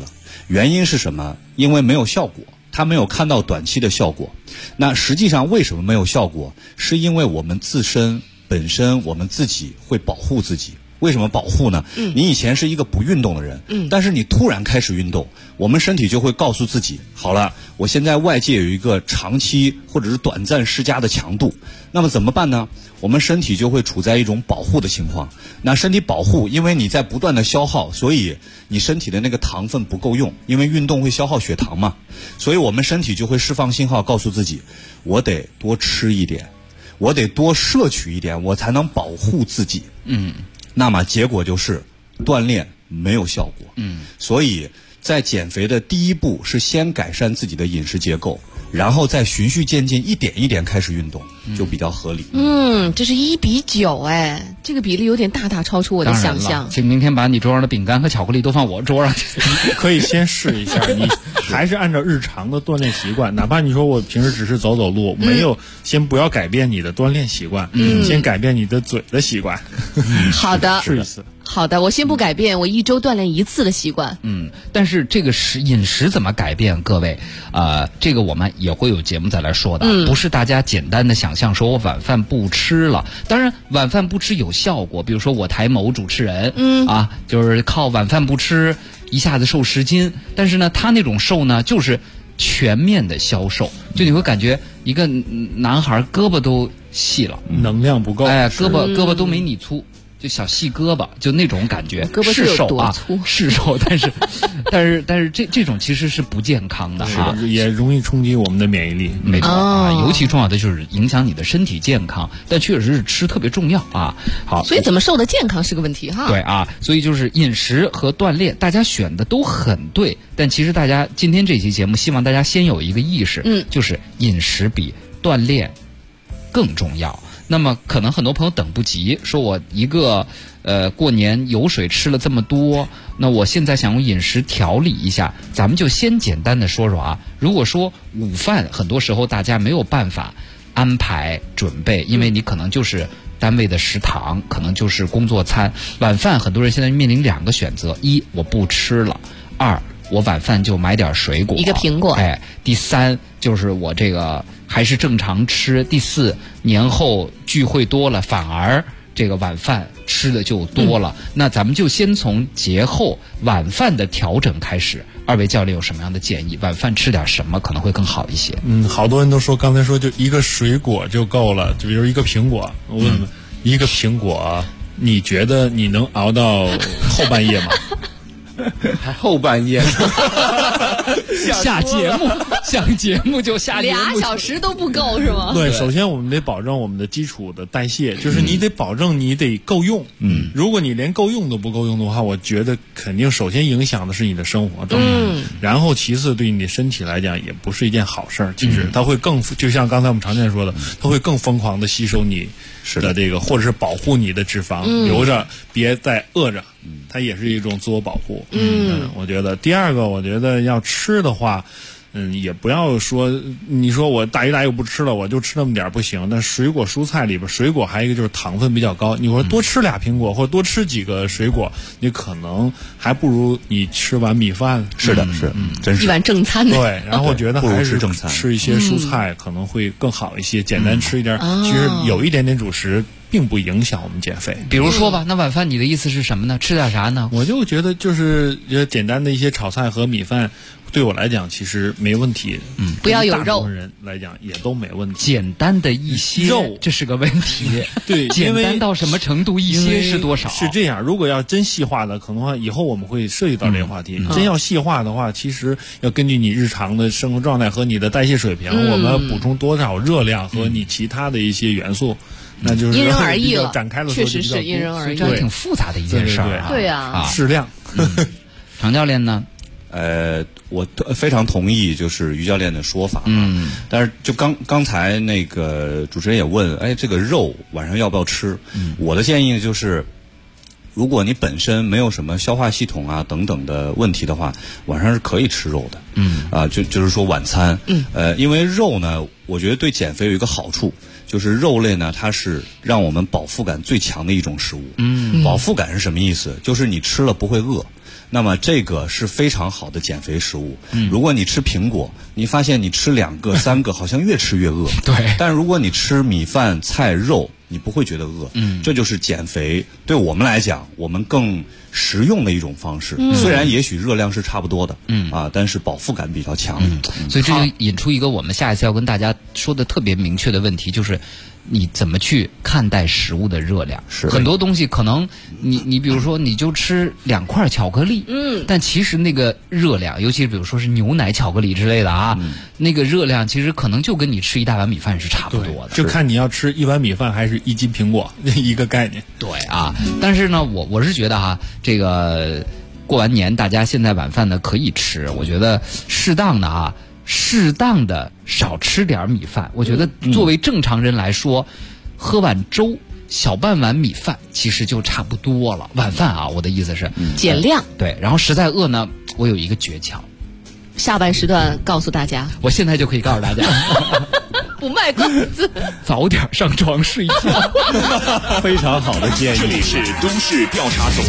原因是什么？因为没有效果，他没有看到短期的效果。那实际上为什么没有效果？是因为我们自身本身我们自己会保护自己。为什么保护呢？你以前是一个不运动的人，但是你突然开始运动，我们身体就会告诉自己，好了，我现在外界有一个长期或者是短暂施加的强度，那么怎么办呢？我们身体就会处在一种保护的情况。那身体保护，因为你在不断的消耗，所以你身体的那个糖分不够用，因为运动会消耗血糖嘛，所以我们身体就会释放信号告诉自己，我得多吃一点，我得多摄取一点，我才能保护自己。那么结果就是锻炼没有效果。所以在减肥的第一步是先改善自己的饮食结构，然后再循序渐进，一点一点开始运动，就比较合理。 这是1比9，哎，这个比例有点大大超出我的想象。 请明天把你桌上的饼干和巧克力都放我桌上去。 可以先试一下，你还是按照日常的锻炼习惯，哪怕你说我平时只是走走路，没有，先不要改变你的锻炼习惯，先改变你的嘴的习惯。 好的， 试一次。 好的，我先不改变我1周锻炼1次的习惯。 但是这个饮食怎么改变，各位，这个我们也会有节目再来说的，不是大家简单的想象说我晚饭不吃了。当然晚饭不吃有效果，比如说我台某主持人，就是靠晚饭不吃一下子瘦10斤，但是呢他那种瘦呢就是全面的消瘦，就你会感觉一个男孩胳膊都细了， 能量不够， 胳膊都没你粗，就小细胳膊，就那种感觉。 胳膊是有多粗？ 是瘦，但是这种其实是不健康的啊， 也容易冲击我们的免疫力。 没错啊，尤其重要的就是影响你的身体健康，但确实是吃特别重要啊。好， 所以怎么瘦的健康是个问题哈。 对啊，所以就是饮食和锻炼，大家选的都很对，但其实大家今天这期节目，希望大家先有一个意识，就是饮食比锻炼更重要。那么可能很多朋友等不及，说我一个过年油水吃了这么多，那我现在想用饮食调理一下，咱们就先简单的说说啊。如果说午饭很多时候大家没有办法安排准备，因为你可能就是单位的食堂，可能就是工作餐。晚饭很多人现在面临2个选择：一我不吃了；2我晚饭就买点水果， 一个苹果。 第3就是我这个还是正常吃。第4年后聚会多了，反而这个晚饭吃的就多了。那咱们就先从节后晚饭的调整开始。2位教练有什么样的建议？晚饭吃点什么可能会更好一些？ 好多人都说，刚才说就一个水果就够了，就比如一个苹果。我问问，一个苹果，你觉得你能熬到后半夜吗？ 还后半夜下节目就下节目 ，2小时都不够是吗？ 对，首先我们得保证我们的基础的代谢，就是你得保证你得够用。如果你连够用都不够用的话，我觉得肯定首先影响的是你的生活状态，然后其次对你的身体来讲也不是一件好事儿。其实它会更，就像刚才我们常见说的，它会更疯狂的吸收你的这个，或者是保护你的脂肪，留着别再饿着。它也是一种自我保护。我觉得第2个，我觉得要吃的话，也不要说你说我大鱼大肉不吃了，我就吃那么点不行。但水果蔬菜里边，水果还有一个就是糖分比较高。你说多吃2苹果，或者多吃几个水果，你可能还不如你吃碗米饭。 是的，真是一碗正餐的。 对，然后我觉得还是正餐， 吃一些蔬菜可能会更好一些，简单吃一点。其实有一点点主食并不影响我们减肥。 比如说吧，那晚饭你的意思是什么呢？吃点啥呢？ 我就觉得就是简单的一些炒菜和米饭，对我来讲其实没问题。 不要有肉。 大部分人来讲也都没问题。 简单的一些肉， 这是个问题。 对， 简单到什么程度？一些是多少？ 是这样。如果要真细化的，可能话以后我们会涉及到这个话题。真要细化的话，其实要根据你日常的生活状态和你的代谢水平，我们要补充多少热量和你其他的一些元素。那就是因人而异了， 展开了， 确实是因人而异， 这挺复杂的一件事儿。 对啊， 适量。 常教练呢？ 我非常同意就是于教练的说法。但是就刚才那个主持人也问，这个肉晚上要不要吃？我的建议就是，如果你本身没有什么消化系统啊等等的问题的话，晚上是可以吃肉的。就是说晚餐。因为肉呢，我觉得对减肥有一个好处。就是肉类呢，它是让我们饱腹感最强的一种食物。饱腹感是什么意思？就是你吃了不会饿。 那么这个是非常好的减肥食物。如果你吃苹果，你发现你吃2个、3个，好像越吃越饿。 对。 但如果你吃米饭、菜、肉，你不会觉得饿。这就是减肥对我们来讲，我们更实用的一种方式。虽然也许热量是差不多的，但是饱腹感比较强。 所以这就引出一个我们下一次要跟大家说的特别明确的问题，就是你怎么去看待食物的热量？很多东西可能你比如说你就吃2块巧克力，但其实那个热量，尤其比如说是牛奶巧克力之类的啊，那个热量其实可能就跟你吃1大碗米饭是差不多的。 就看你要吃1碗米饭还是1斤苹果一个概念。 对啊，但是呢，我是觉得这个过完年大家现在晚饭呢可以吃，我觉得适当的少吃点米饭。我觉得作为正常人来说，喝碗粥、小半碗米饭其实就差不多了。晚饭我的意思是减量。 对，然后实在饿呢，我有一个诀窍， 下半时段告诉大家。 我现在就可以告诉大家。 不卖关子， 早点上床睡觉。 非常好的建议。 这里是都市调查组。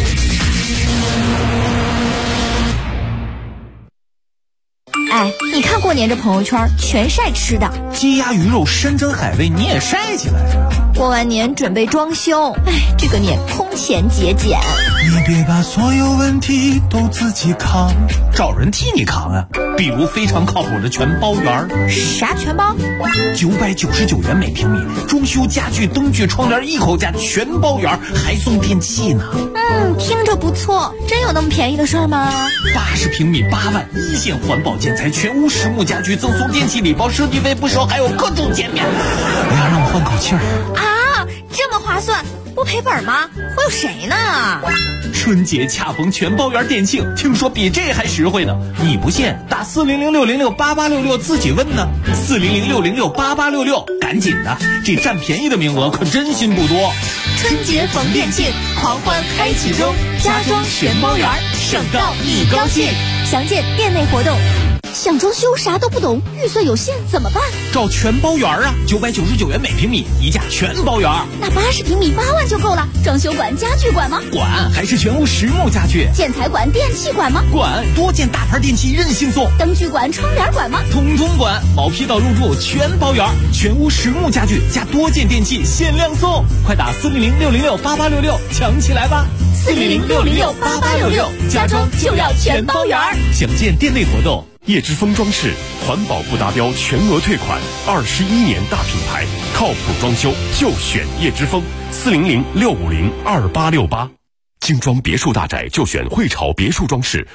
哎，你看过年这朋友圈全晒吃的， 鸡鸭鱼肉山珍海味你也晒起来了。 过完年准备装修，哎，这个年空前节俭。 你别把所有问题都自己扛，找人替你扛啊。比如非常靠谱的全包园。 啥全包 ？999元每平米，装修家具、灯具、窗帘一口价，全包圆，还送电器呢。 听着不错，真有那么便宜的事儿吗 ？80平米8万，一线环保建材，全屋实木家具，赠送电器礼包，设计费不收，还有各种减免。哎呀，让我换口气儿啊！这么划算，不赔本吗？会有谁呢？ 春节恰逢全包圆店庆，听说比这还实惠呢。你不信，打400-606-8866自己问呢。400-606-8866，赶紧的，这占便宜的名额可真心不多。 春节逢店庆，狂欢开启中，家装全包圆，省到你高兴。详见店内活动。想装修啥都不懂，预算有限怎么办？ 找全包圆啊，999元每平米，一价全包圆。 那80平米8万就够了。装修管、家具管吗？ 管，还是全屋实木家具。 建材管、电器管吗？ 管，多件大牌电器任性送。 灯具管、窗帘管吗？ 统统管，毛坯到入住全包圆，全屋实木家具加多件电器限量送。快打400-606-8866抢起来吧 ！400-606-8866，家装就要全包圆。 详见店内活动。 叶之峰装饰环保不达标全额退款，21年大品牌，靠谱装修就选叶之峰，400-650-2868。精装别墅大宅就选汇潮别墅装饰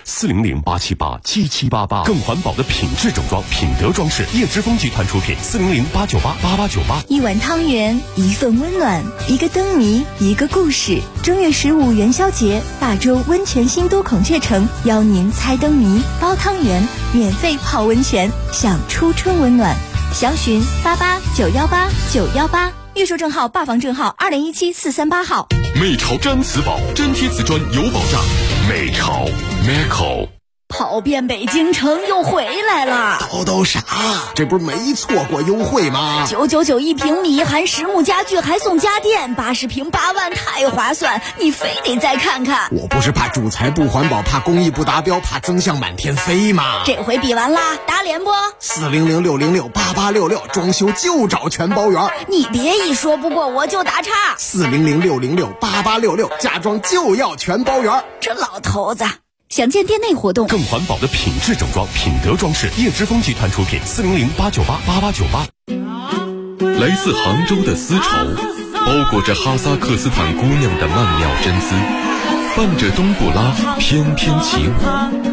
，400-878-7788。更环保的品质整装，品德装饰，叶之峰集团出品，400-898-8898。 一碗汤圆，一份温暖，一个灯谜，一个故事。正月15元宵节，大洲温泉新都孔雀城邀您猜灯谜、包汤圆，免费泡温泉，享初春温暖。详询88918918，预售证号、霸房证号2017-438号。 美潮毡瓷宝，粘贴瓷砖有保障。美潮 Meco。 跑遍北京城又回来了， 都啥？这不是没错过优惠吗 ？999一平米，含实木家具还送家电，80平8万，太划算！你非得再看看。 我不是怕主材不环保，怕工艺不达标，怕增项满天飞吗？ 这回比完啦，打脸不 ？400-606-8866，装修就找全包圆。 你别一说不过我就打岔。 400-606-8866，家装就要全包圆。 这老头子。详见店内活动。 更环保的品质整装，品德装饰，叶之峰集团出品，400-898-8898。来自杭州的丝绸，包裹着哈萨克斯坦姑娘的曼妙真丝，伴着冬不拉翩翩起舞。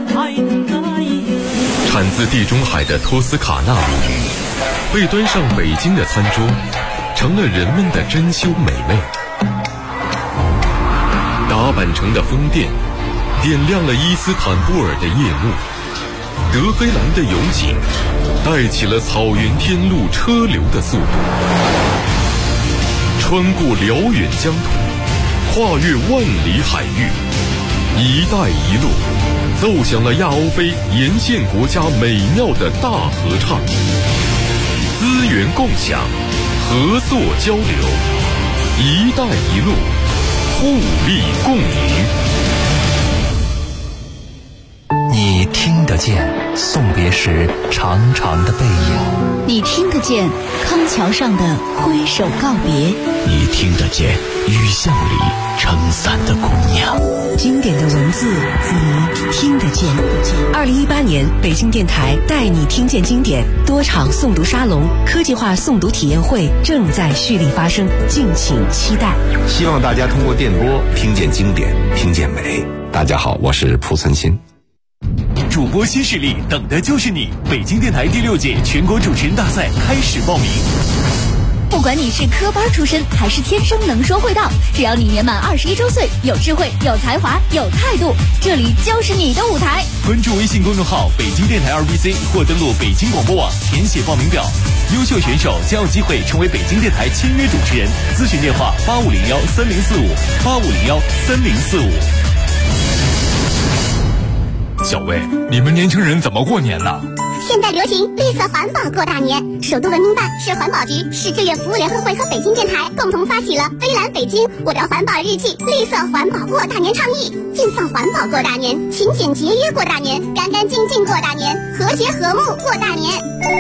产自地中海的托斯卡纳米，被端上北京的餐桌，成了人们的珍馐美味。达坂城的风电点亮了伊斯坦布尔的夜幕，德黑兰的油井带起了草原天路车流的速度，穿过辽远疆土，跨越万里海域，一带一路奏响了亚欧非沿线国家美妙的大合唱，资源共享，合作交流，一带一路互利共赢。 你听得见送别时长长的背影， 你听得见康桥上的挥手告别， 你听得见雨巷里撑伞的姑娘。 经典的文字，你听得见。2018年北京电台带你听见经典多场诵读沙龙、科技化诵读体验会正在蓄力发生，敬请期待。 希望大家通过电波听见经典，听见美。大家好，我是蒲存昕。 主播新势力，等的就是你！北京电台第6届全国主持人大赛开始报名。 不管你是科班出身还是天生能说会道，只要你年满21周岁，有智慧、有才华、有态度，这里就是你的舞台。 关注微信公众号北京电台2BC 或登录北京广播网填写报名表，优秀选手将有机会成为北京电台签约主持人。咨询电话85013045，85013045。 小魏，你们年轻人怎么过年呢？ 现在流行绿色环保过大年，首都文明办、市环保局、市志愿服务联合会和北京电台共同发起了微蓝北京我的环保日记绿色环保过大年倡议，尽放环保过大年，勤俭节约过大年，干干净净过大年，和谐和睦过大年。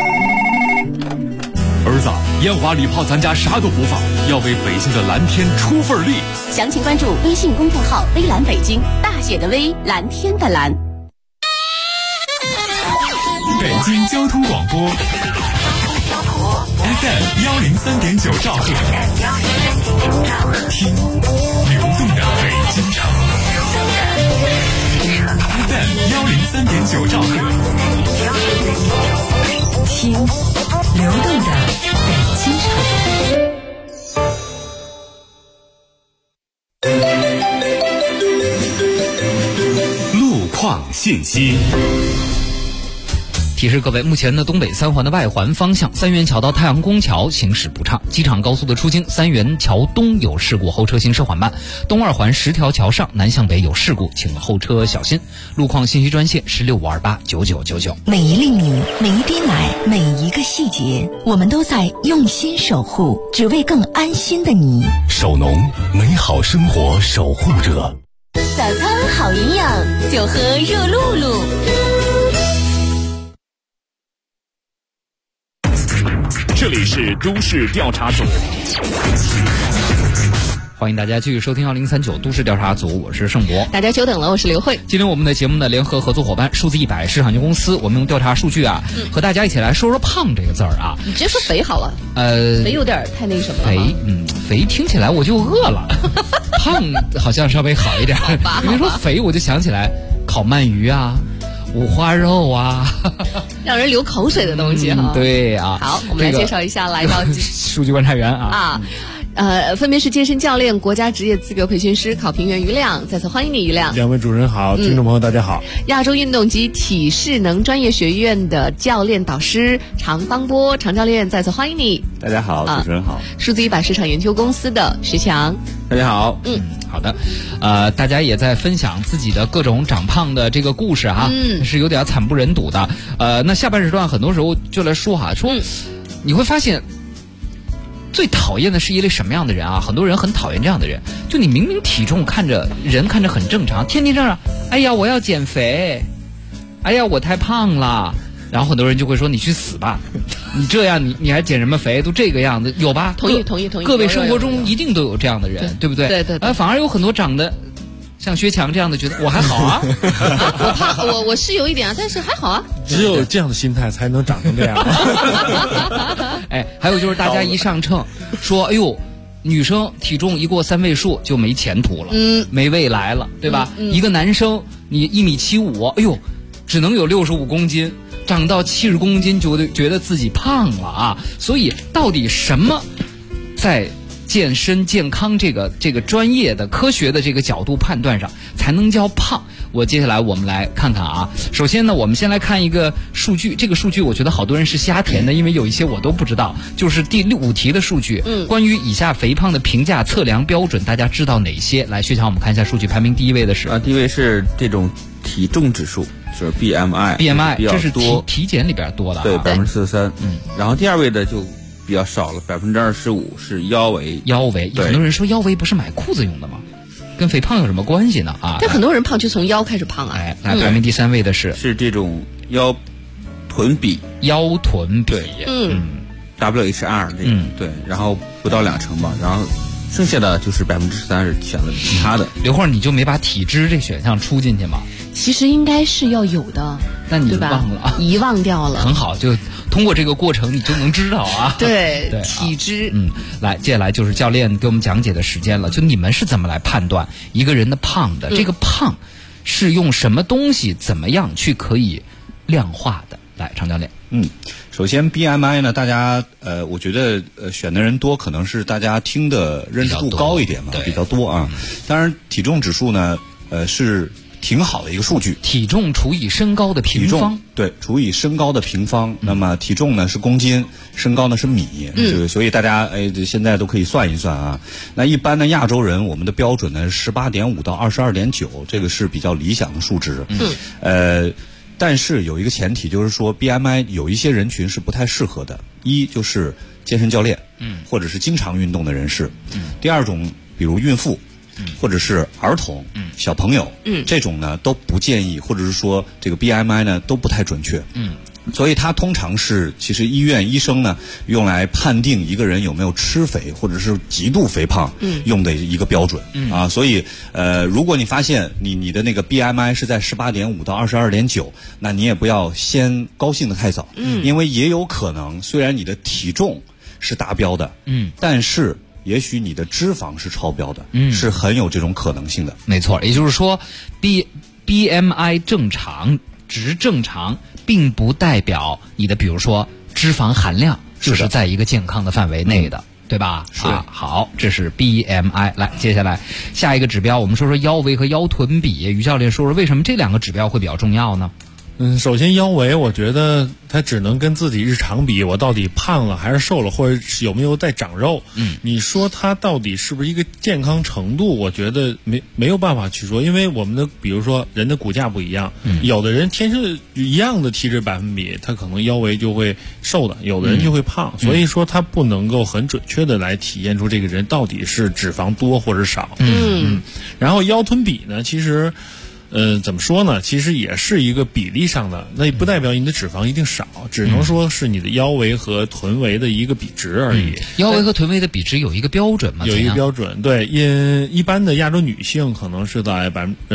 儿子，烟花礼炮咱家啥都不放，要为北京的蓝天出份力。 详情关注微信公众号微蓝北京，大写的微，蓝天的蓝。 北京交通广播 FM 103.9兆赫，听流动的北京城。FM 103.9兆赫， 听流动的北京城。路况信息。 提示各位，目前的东北3环的外环方向三元桥到太阳宫桥行驶不畅，机场高速的出京三元桥东有事故，后车行驶缓慢，东2环10条桥上南向北有事故，请后车小心。路况信息专线1652899999。 每一粒米，每一滴奶，每一个细节，我们都在用心守护，只为更安心的你。 守农，美好生活守护者。 早餐好营养，就喝热露露。 这里是都市调查组， 欢迎大家继续收听2039都市调查组，我是盛博。 大家久等了，我是刘慧。 今天我们的节目呢，联合合作伙伴数字100市场有限公司，我们用调查数据啊，和大家一起来说说胖这个字儿啊。 你直接说肥好了。肥有点太那什么了。 肥听起来我就饿了，胖好像稍微好一点。你说肥，我就想起来烤鳗鱼啊。五花肉啊， 让人流口水的东西哈。 对啊。 好，我们来介绍一下来到数据观察员啊。 分别是健身教练、国家职业资格培训师、考评员于亮，再次欢迎你于亮。 两位主持人好，听众朋友大家好。 亚洲运动及体适能专业学院的教练导师常邦波，常教练再次欢迎你。 大家好，主持人好。 数字100市场研究公司的徐强， 大家好。 好的，大家也在分享自己的各种长胖的这个故事哈，是有点惨不忍睹的。那下半时段很多时候就来说哈，说你会发现。最讨厌的是一类什么样的人啊？很多人很讨厌这样的人，就你明明体重看着很正常，天天这样，哎呀我要减肥，哎呀我太胖了，然后很多人就会说你去死吧，你这样你还减什么肥，都这个样子，有吧？ 同意。 各位生活中一定都有这样的人，对不对？ 对。 反而有很多长得像薛强这样的，觉得我还好啊， 我是有一点啊，但是还好啊。 只有这样的心态才能长成这样。 哎，还有就是大家一上秤，说哎呦，女生体重一过3位数就没前途了，没未来了，对吧？一个男生你1.75米，哎呦，只能有65公斤，长到70公斤就觉得自己胖了啊。所以到底什么在健身健康这个专业的科学的这个角度判断上才能叫胖？接下来我们来看看啊。首先呢，我们先来看一个数据，这个数据我觉得好多人是瞎填的，因为有一些我都不知道。就是第5题的数据，关于以下肥胖的评价测量标准，大家知道哪些？来，薛强，我们看一下数据，排名第1位的是第1位是这种体重指数，就是 BMI， 这是体检里边多的， 对，43%。然后第2位的就比较少了，25%是腰围。 很多人说腰围不是买裤子用的吗？ 跟肥胖有什么关系呢？啊， 但很多人胖就从腰开始胖啊。 来，排名第3位的是这种腰臀比， 对 ，WHR 这个，对，然后不到20%吧，然后剩下的就是30%是选了其他的。 刘慧，你就没把体脂这选项出进去吗？ 其实应该是要有的， 那你忘了， 遗忘掉了。 很好，就通过这个过程，你就能知道啊。 对，体脂。 来，接下来就是教练给我们讲解的时间了。就你们是怎么来判断一个人的胖的？这个胖是用什么东西，怎么样去可以量化的？来，常教练。 首先 BMI 呢，大家我觉得选的人多，可能是大家听的认识度高一点嘛，比较多啊。当然，体重指数呢，是挺好的一个数据。 体重除以身高的平方， 对，除以身高的平方。那么体重呢是公斤，身高呢是米，所以大家现在都可以算一算啊。那一般的亚洲人，我们的标准呢是18.5到22.9，这个是比较理想的数值。但是有一个前提，就是说 BMI 有一些人群是不太适合的。一就是健身教练，或者是经常运动的人士。第二种，比如孕妇，或者是儿童、小朋友，这种呢都不建议，或者是说这个 BMI 呢都不太准确。所以它通常是其实医院医生呢用来判定一个人有没有吃肥或者是极度肥胖用的一个标准啊。所以如果你发现你的那个 BMI 是在18.5到22.9，那你也不要先高兴的太早，因为也有可能虽然你的体重是达标的，但是也许你的脂肪是超标的，是很有这种可能性的。 没错，也就是说 BMI 正常值正常，并不代表你的比如说脂肪含量就是在一个健康的范围内的，对吧？好，这是 BMI。来，接下来下一个指标，我们说说腰围和腰臀比。于教练说说为什么这2个指标会比较重要呢？ 首先腰围，我觉得它只能跟自己日常比，我到底胖了还是瘦了，或者有没有在长肉。你说它到底是不是一个健康程度，我觉得没有办法去说，因为我们的比如说人的骨架不一样，有的人天生一样的体脂百分比，他可能腰围就会瘦的，有的人就会胖，所以说它不能够很准确的来体现出这个人到底是脂肪多或者少。然后腰臀比呢，其实怎么说呢？其实也是一个比例上的，那不代表你的脂肪一定少，只能说是你的腰围和臀围的一个比值而已。 腰围和臀围的比值有一个标准吗？ 有一个标准，对，一般的亚洲女性可能是在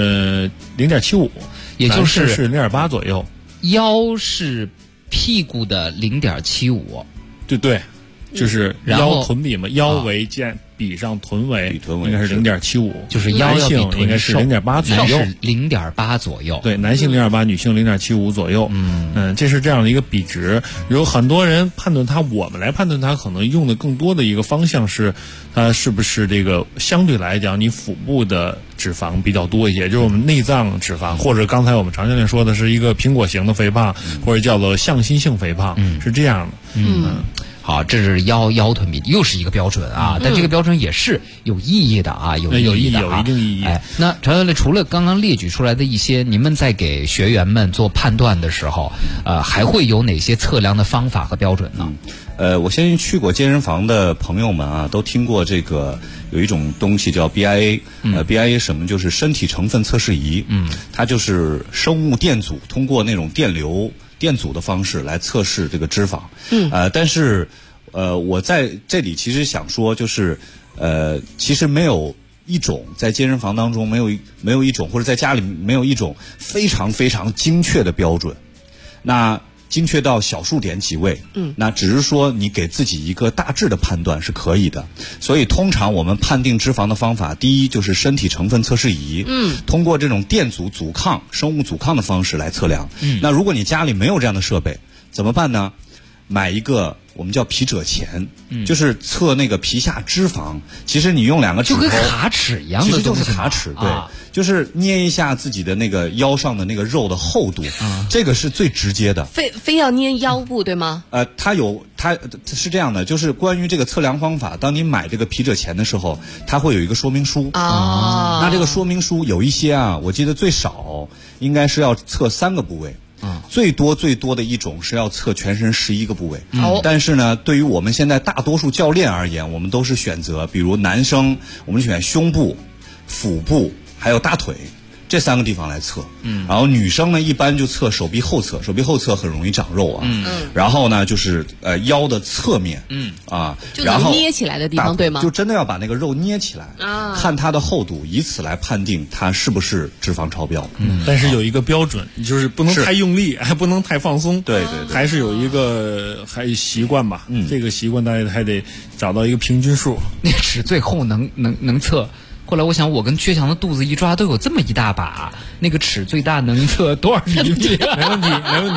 0.75， 也就是 0.8左右。 腰是屁股的0.75， 对，就是腰臀比嘛，腰围比上臀围应该是0.75， 就是腰要比臀应该是0.8左右， 男士0.8左右， 对，男性0.8，女性0.75左右。这是这样的一个比值。有很多人判断它，我们来判断它，可能用的更多的一个方向是，它是不是这个相对来讲，你腹部的脂肪比较多一些，就是我们内脏脂肪，或者刚才我们常教练说的是一个苹果型的肥胖，或者叫做向心性肥胖，是这样的。 好，这是腰臀比，又是一个标准啊，但这个标准也是有意义的啊，有一定意义。 那常教练除了刚刚列举出来的一些，你们在给学员们做判断的时候，还会有哪些测量的方法和标准呢？ 我相信去过健身房的朋友们啊，都听过这个有一种东西叫 BIA，BIA 什么？就是身体成分测试仪，它就是生物电阻通过那种电阻的方式来测试这个脂肪。但是我在这里其实想说，就是其实没有一种在健身房当中没有一种，或者在家里没有一种非常非常精确的标准。那精确到小数点几位，那只是说你给自己一个大致的判断是可以的。所以通常我们判定脂肪的方法，第一就是身体成分测试仪，通过这种电阻阻抗、生物阻抗的方式来测量。那如果你家里没有这样的设备，怎么办呢？买一个我们叫皮褶钳，就是测那个皮下脂肪。其实你用2个指头， 就跟卡尺一样的东西， 其实就是卡尺，对，就是捏一下自己的那个腰上的那个肉的厚度，这个是最直接的。 非要捏腰部对吗？ 它是这样的，就是关于这个测量方法，当你买这个皮褶钳的时候，它会有一个说明书啊。那这个说明书有一些啊，我记得最少应该是要测3个部位。最多的一种是要测全身11个部位。但是呢，对于我们现在大多数教练而言，我们都是选择，比如男生我们选胸部， 腹部还有大腿。这3个地方来测，然后女生呢一般就测手臂后侧，手臂后侧很容易长肉啊，然后呢就是腰的侧面， 就能捏起来的地方，对吗？ 就真的要把那个肉捏起来，看它的厚度，以此来判定它是不是脂肪超标。 但是有一个标准，就是不能太用力，还不能太放松， 对， 还是有一个习惯吧。这个习惯大家还得找到一个平均数。 那尺最厚能测。后来我想，我跟薛强的肚子一抓都有这么一大把，那个尺最大能测多少厘米？ 没问题。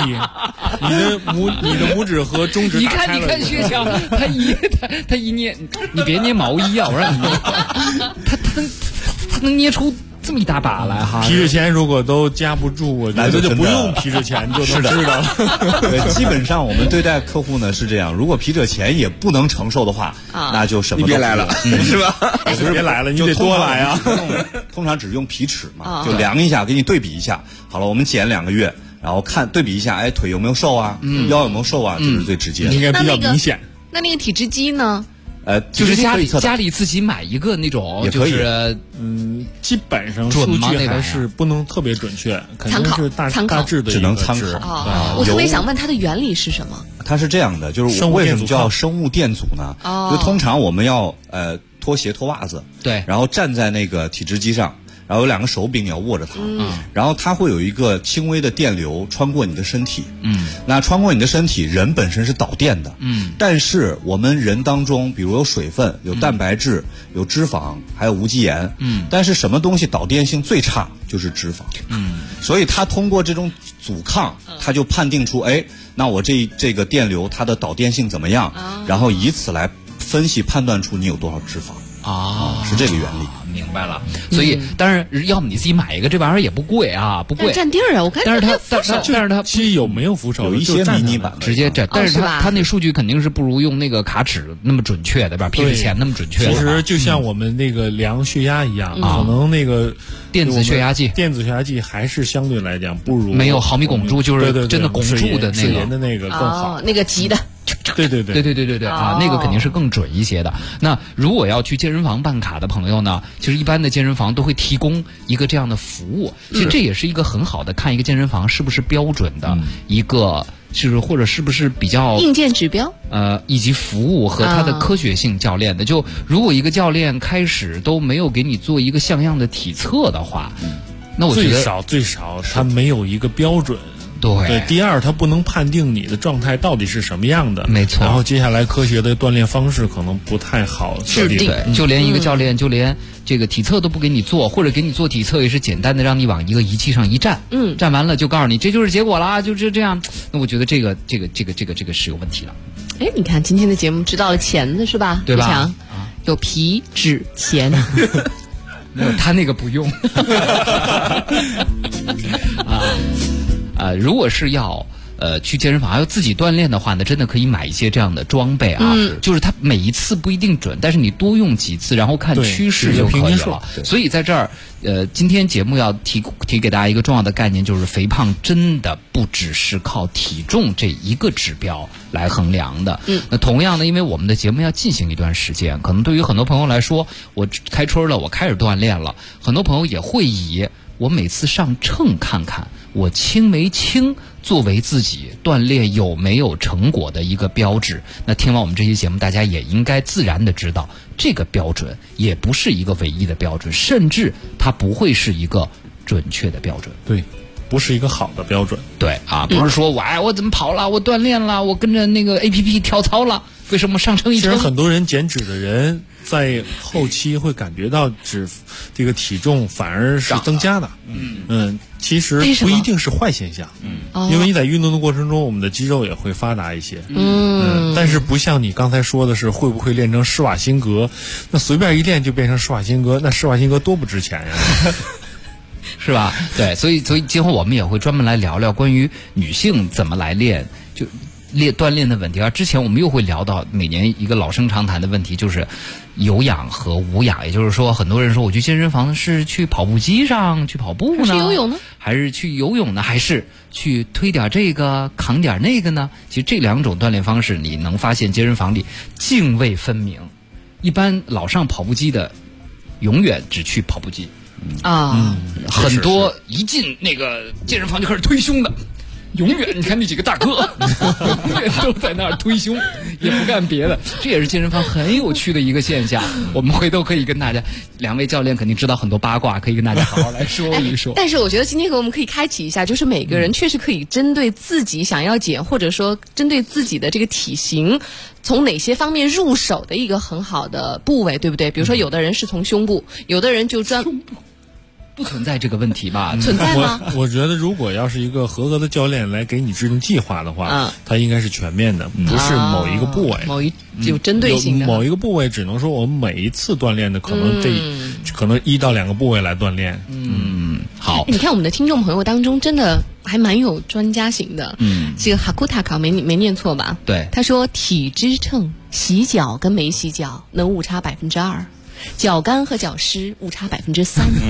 你的拇指和中指打开了。 你看薛强，他一捏，你别捏毛衣啊！我让你捏，他能捏出这么一大把来哈。 皮质钳如果都夹不住，我觉得就不用皮质钳就能知道了。 对，基本上我们对待客户呢是这样，如果皮质钳也不能承受的话，那就什么都别来了，是吧？ 不是别来了，你得多来啊。 通常只用皮尺嘛，就量一下，给你对比一下。好了，我们减2个月，然后看对比一下，哎，腿有没有瘦啊？腰有没有瘦啊？这是最直接的， 应该比较明显。 那个体脂机呢？ 就是家里自己买一个那种， 也可以。 基本上数据还是不能特别准确，肯定是大致的， 只能参考。我特别想问它的原理是什么？ 它是这样的，就是为什么叫生物电阻呢？就通常我们要脱鞋脱袜子， 对， 然后站在那个体脂机上。然后有2个手柄你要握着它，然后它会有一个轻微的电流穿过你的身体，那穿过你的身体，人本身是导电的，但是我们人当中，比如有水分、有蛋白质、有脂肪，还有无机盐，但是什么东西导电性最差就是脂肪，所以它通过这种阻抗，它就判定出，哎，那我这个电流它的导电性怎么样，然后以此来分析判断出你有多少脂肪。是这个原理。 明白了。所以当然要么你自己买一个，这玩意儿也不贵啊，不贵， 占地儿啊。我看但是它其实有没有扶手， 有一些迷你版直接占，但是它那数据肯定是不如用那个卡尺那么准确，对吧？皮质钳那么准确。 其实就像我们那个量血压一样，可能那个电子血压计还是相对来讲不如没有毫米汞柱，就是真的汞柱的那个更好， 那个急的。 对啊，那个肯定是更准一些的。那如果要去健身房办卡的朋友呢，其实一般的健身房都会提供一个这样的服务。其实这也是一个很好的看一个健身房是不是标准的一个，就是或者是不是比较硬件指标， 以及服务和它的科学性教练的。就如果一个教练开始都没有给你做一个像样的体测的话，那我觉得最少他没有一个标准。 对， 第二，它不能判定你的状态到底是什么样的， 没错。 然后接下来科学的锻炼方式可能不太好设定， 对，就连一个教练，就连这个体测都不给你做，或者给你做体测也是简单的让你往一个仪器上一站，站完了就告诉你这就是结果啦，就是这样。那我觉得这个是有问题了。 哎，你看今天的节目知道了钳子是吧？ 对吧？ 有皮质钳。 没有，他那个不用。如果是要去健身房要自己锻炼的话呢，真的可以买一些这样的装备啊，就是它每一次不一定准，但是你多用几次，然后看趋势就可以了。所以在这儿，今天节目要提给大家一个重要的概念，就是肥胖真的不只是靠体重这一个指标来衡量的。那同样的，因为我们的节目要进行一段时间，可能对于很多朋友来说，我开春了，我开始锻炼了，很多朋友也会以我每次上秤看看我轻没轻作为自己锻炼有没有成果的一个标志。那听完我们这期节目，大家也应该自然的知道，这个标准也不是一个唯一的标准，甚至它不会是一个准确的标准。 对，不是一个好的标准。 对啊，不是说我怎么跑了，我锻炼了，我跟着那个 APP 跳操了，为什么上称一称？ 其实很多人减脂的人在后期会感觉到这个体重反而是增加的。其实不一定是坏现象。因为你在运动的过程中，我们的肌肉也会发达一些。但是不像你刚才说的是会不会练成施瓦辛格，那随便一练就变成施瓦辛格，那施瓦辛格多不值钱呀。 是吧？对，所以今后我们也会专门来聊聊关于女性怎么来练锻炼的问题。而之前我们又会聊到每年一个老生常谈的问题，就是有氧和无氧。也就是说，很多人说我去健身房是去跑步机上去跑步呢， 还是游泳呢？ 还是去游泳呢？还是去推点这个扛点那个呢？其实这两种锻炼方式，你能发现健身房里泾渭分明。一般老上跑步机的永远只去跑步机。很多一进那个健身房就开始推胸的。永远你看那几个大哥永远都在那儿推胸，也不干别的，这也是健身房很有趣的一个现象。我们回头可以跟大家，两位教练肯定知道很多八卦，可以跟大家好好来说一说。 但是我觉得今天我们可以开启一下，就是每个人确实可以针对自己想要减，或者说针对自己的这个体型，从哪些方面入手的一个很好的部位，对不对？比如说有的人是从胸部，有的人就专不存在这个问题吧？ 存在吗？ 我觉得如果要是一个合格的教练来给你制定计划的话，他应该是全面的，不是某一个部位， 有针对性的。 某一个部位只能说我们每一次锻炼的可能可能1到2个部位来锻炼。 好。 你看我们的听众朋友当中真的还蛮有专家型的。这个哈库塔考没念错吧？对，他说体脂秤洗脚跟没洗脚能误差2%。脚干和脚湿误差3%。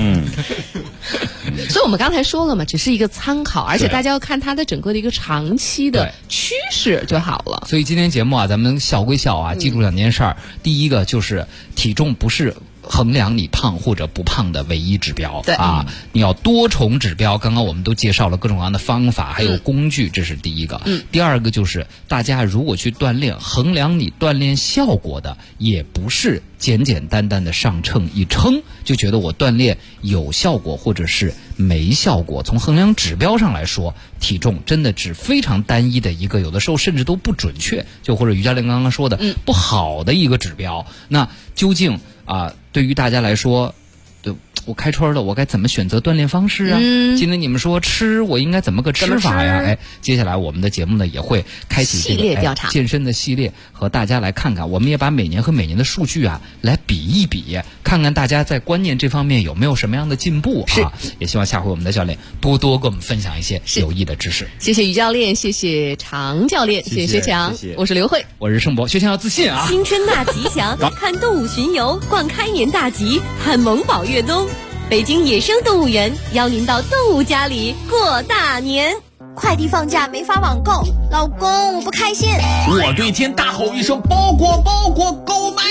所以我们刚才说了嘛，只是一个参考，而且大家要看它的整个的一个长期的趋势就好了。 所以今天节目啊，咱们小归小啊，记住2件事儿。第一个就是体重不是衡量你胖或者不胖的唯一指标，你要多重指标。刚刚我们都介绍了各种各样的方法，还有工具，这是第一个。第二个就是大家如果去锻炼，衡量你锻炼效果的，也不是简简单单的上秤一称就觉得我锻炼有效果或者是没效果。从衡量指标上来说，体重真的只非常单一的一个，有的时候甚至都不准确，就或者于教练刚刚说的不好的一个指标。那究竟对于大家来说，我开春了，我该怎么选择锻炼方式啊？今天你们说吃，我应该怎么个吃法呀？接下来我们的节目呢也会开启这个系列调查健身的系列，和大家来看看。我们也把每年和每年的数据来比一比，看看大家在观念这方面有没有什么样的进步啊？也希望下回我们的教练多跟我们分享一些有益的知识。 谢谢于教练，谢谢常教练，谢谢学强，我是刘慧， 我是盛博。学强要自信啊！ 新春大吉祥，看动物巡游，逛开年大吉，看萌宝越冬。北京野生动物园邀您到动物家里过大年。 快递放假没法网购，老公我不开心。 我对天大吼一声，包裹购买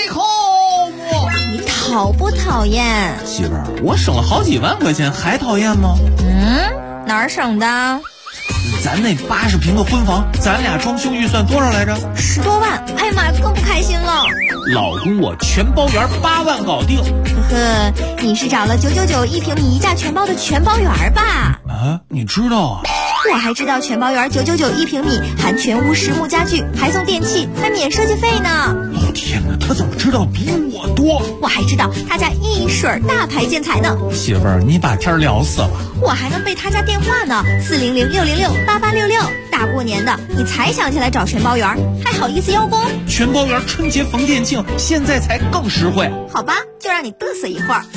home。 你讨不讨厌？ 媳妇儿，我省了好几万块钱，还讨厌吗？ 哪儿省的？ 咱那80平的婚房，咱俩装修预算多少来着 ？10多万。哎呀妈，更不开心了。 老公，我全包圆8万搞定。 呵呵，你是找了9991平米宜家全包的全包圆吧？ 你知道啊？ 我还知道全包圆9991平米，含全屋实木家具，还送电器，还免设计费呢。 老天哪，他怎么知道比我多？ 我还知道他家一水大牌建材呢。 媳妇儿，你把天聊死了。 我还能背他家电话呢，400-606-8866。大过年的，你才想起来找全包圆，还好意思邀功？ 全包圆春节逢店庆，现在才更实惠。 好吧，就让你嘚瑟一会儿。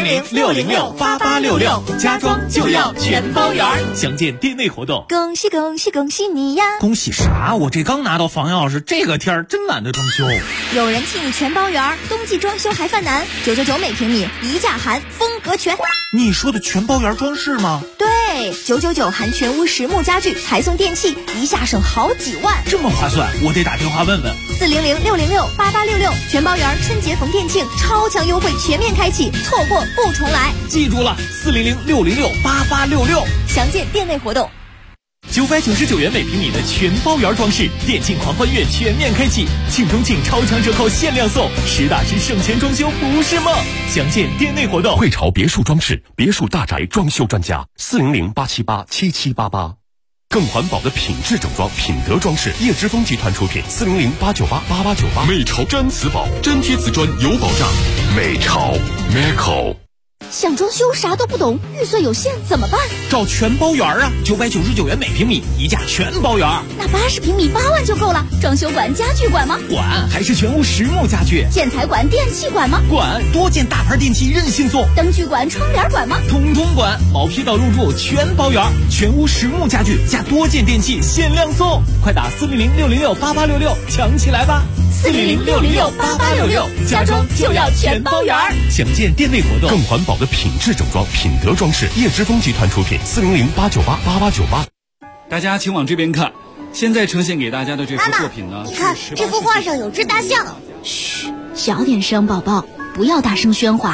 400-606-8866，家装就要全包圆。详见店内活动。 恭喜恭喜恭喜你呀！ 恭喜啥？我这刚拿到房钥匙，这个天儿真懒得装修。 有人替你全包圆，冬季装修还犯难，999每平米，宜家含，风格全。 你说的全包圆装饰吗？ 对，999含全屋实木家具，还送电器，一下省好几万， 这么划算，我得打电话问问。 400-606-8866，全包圆春节逢店庆，超强优惠全面开启，错过不重来。 记住了，400-606-8866， 详见店内活动。 999元每平米的全包圆装饰，店庆狂欢月全面开启，庆中庆超强折扣限量送，实打实省钱装修不是梦。详见店内活动。 汇潮别墅装饰，别墅大宅装修专家，400-878-7788。更环保的品质整装，品德装饰，叶之峰集团出品，400-898-8898。美潮粘瓷宝，粘贴瓷砖有保障。美潮 Meco。 想装修啥都不懂，预算有限怎么办？ 找全包圆啊，999元每平米，宜家全包圆。 那80平米8万就够了。装修管、家具管吗？ 管，还是全屋实木家具。 建材管、电器管吗？ 管，多件大牌电器任性送。 灯具管、窗帘管吗？ 统统管，毛坯到入住全包圆，全屋实木家具加多件电器限量送。快打400-606-8866，抢起来吧！400-606-8866，家装就要全包圆。详见店内活动。 更环保的品质整装，品德装饰，叶之峰集团出品，400-898-8898。 大家请往这边看，现在呈现给大家的这幅作品呢， 你看这幅画上有只大象。 嘘，小点声，宝宝，不要大声喧哗。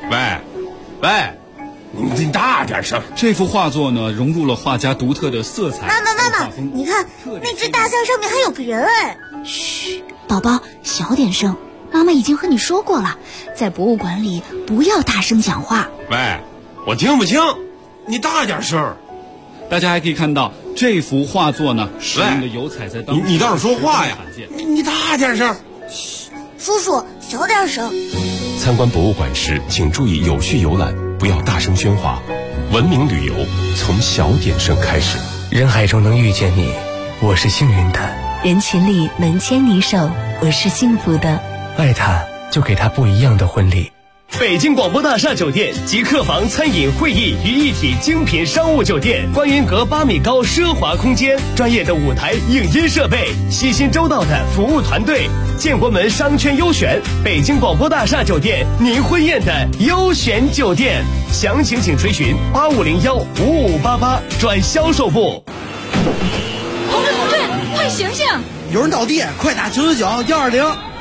喂，你大点声！ 这幅画作呢，融入了画家独特的色彩。 妈妈，你看那只大象上面还有个人哎！ 嘘，宝宝，小点声。妈妈已经和你说过了，在博物馆里不要大声讲话。 喂，我听不清，你大点声。 大家还可以看到这幅画作呢，使用的油彩在当时你倒是说话呀！你大点声。 嘘，叔叔小点声。 参观博物馆时，请注意有序游览，不要大声喧哗。文明旅游从小点声开始。 人海中能遇见你，我是幸运的； 人群里能牵你手，我是幸福的。 爱他，就给他不一样的婚礼。 北京广播大厦酒店集客房、餐饮、会议于一体精品商务酒店，观云阁8米高奢华空间，专业的舞台影音设备，细心周到的服务团队，建国门商圈优选，北京广播大厦酒店您婚宴的优选酒店。详情请垂询85015588转销售部。 同志，快醒醒！ 有人倒地，快打999-120。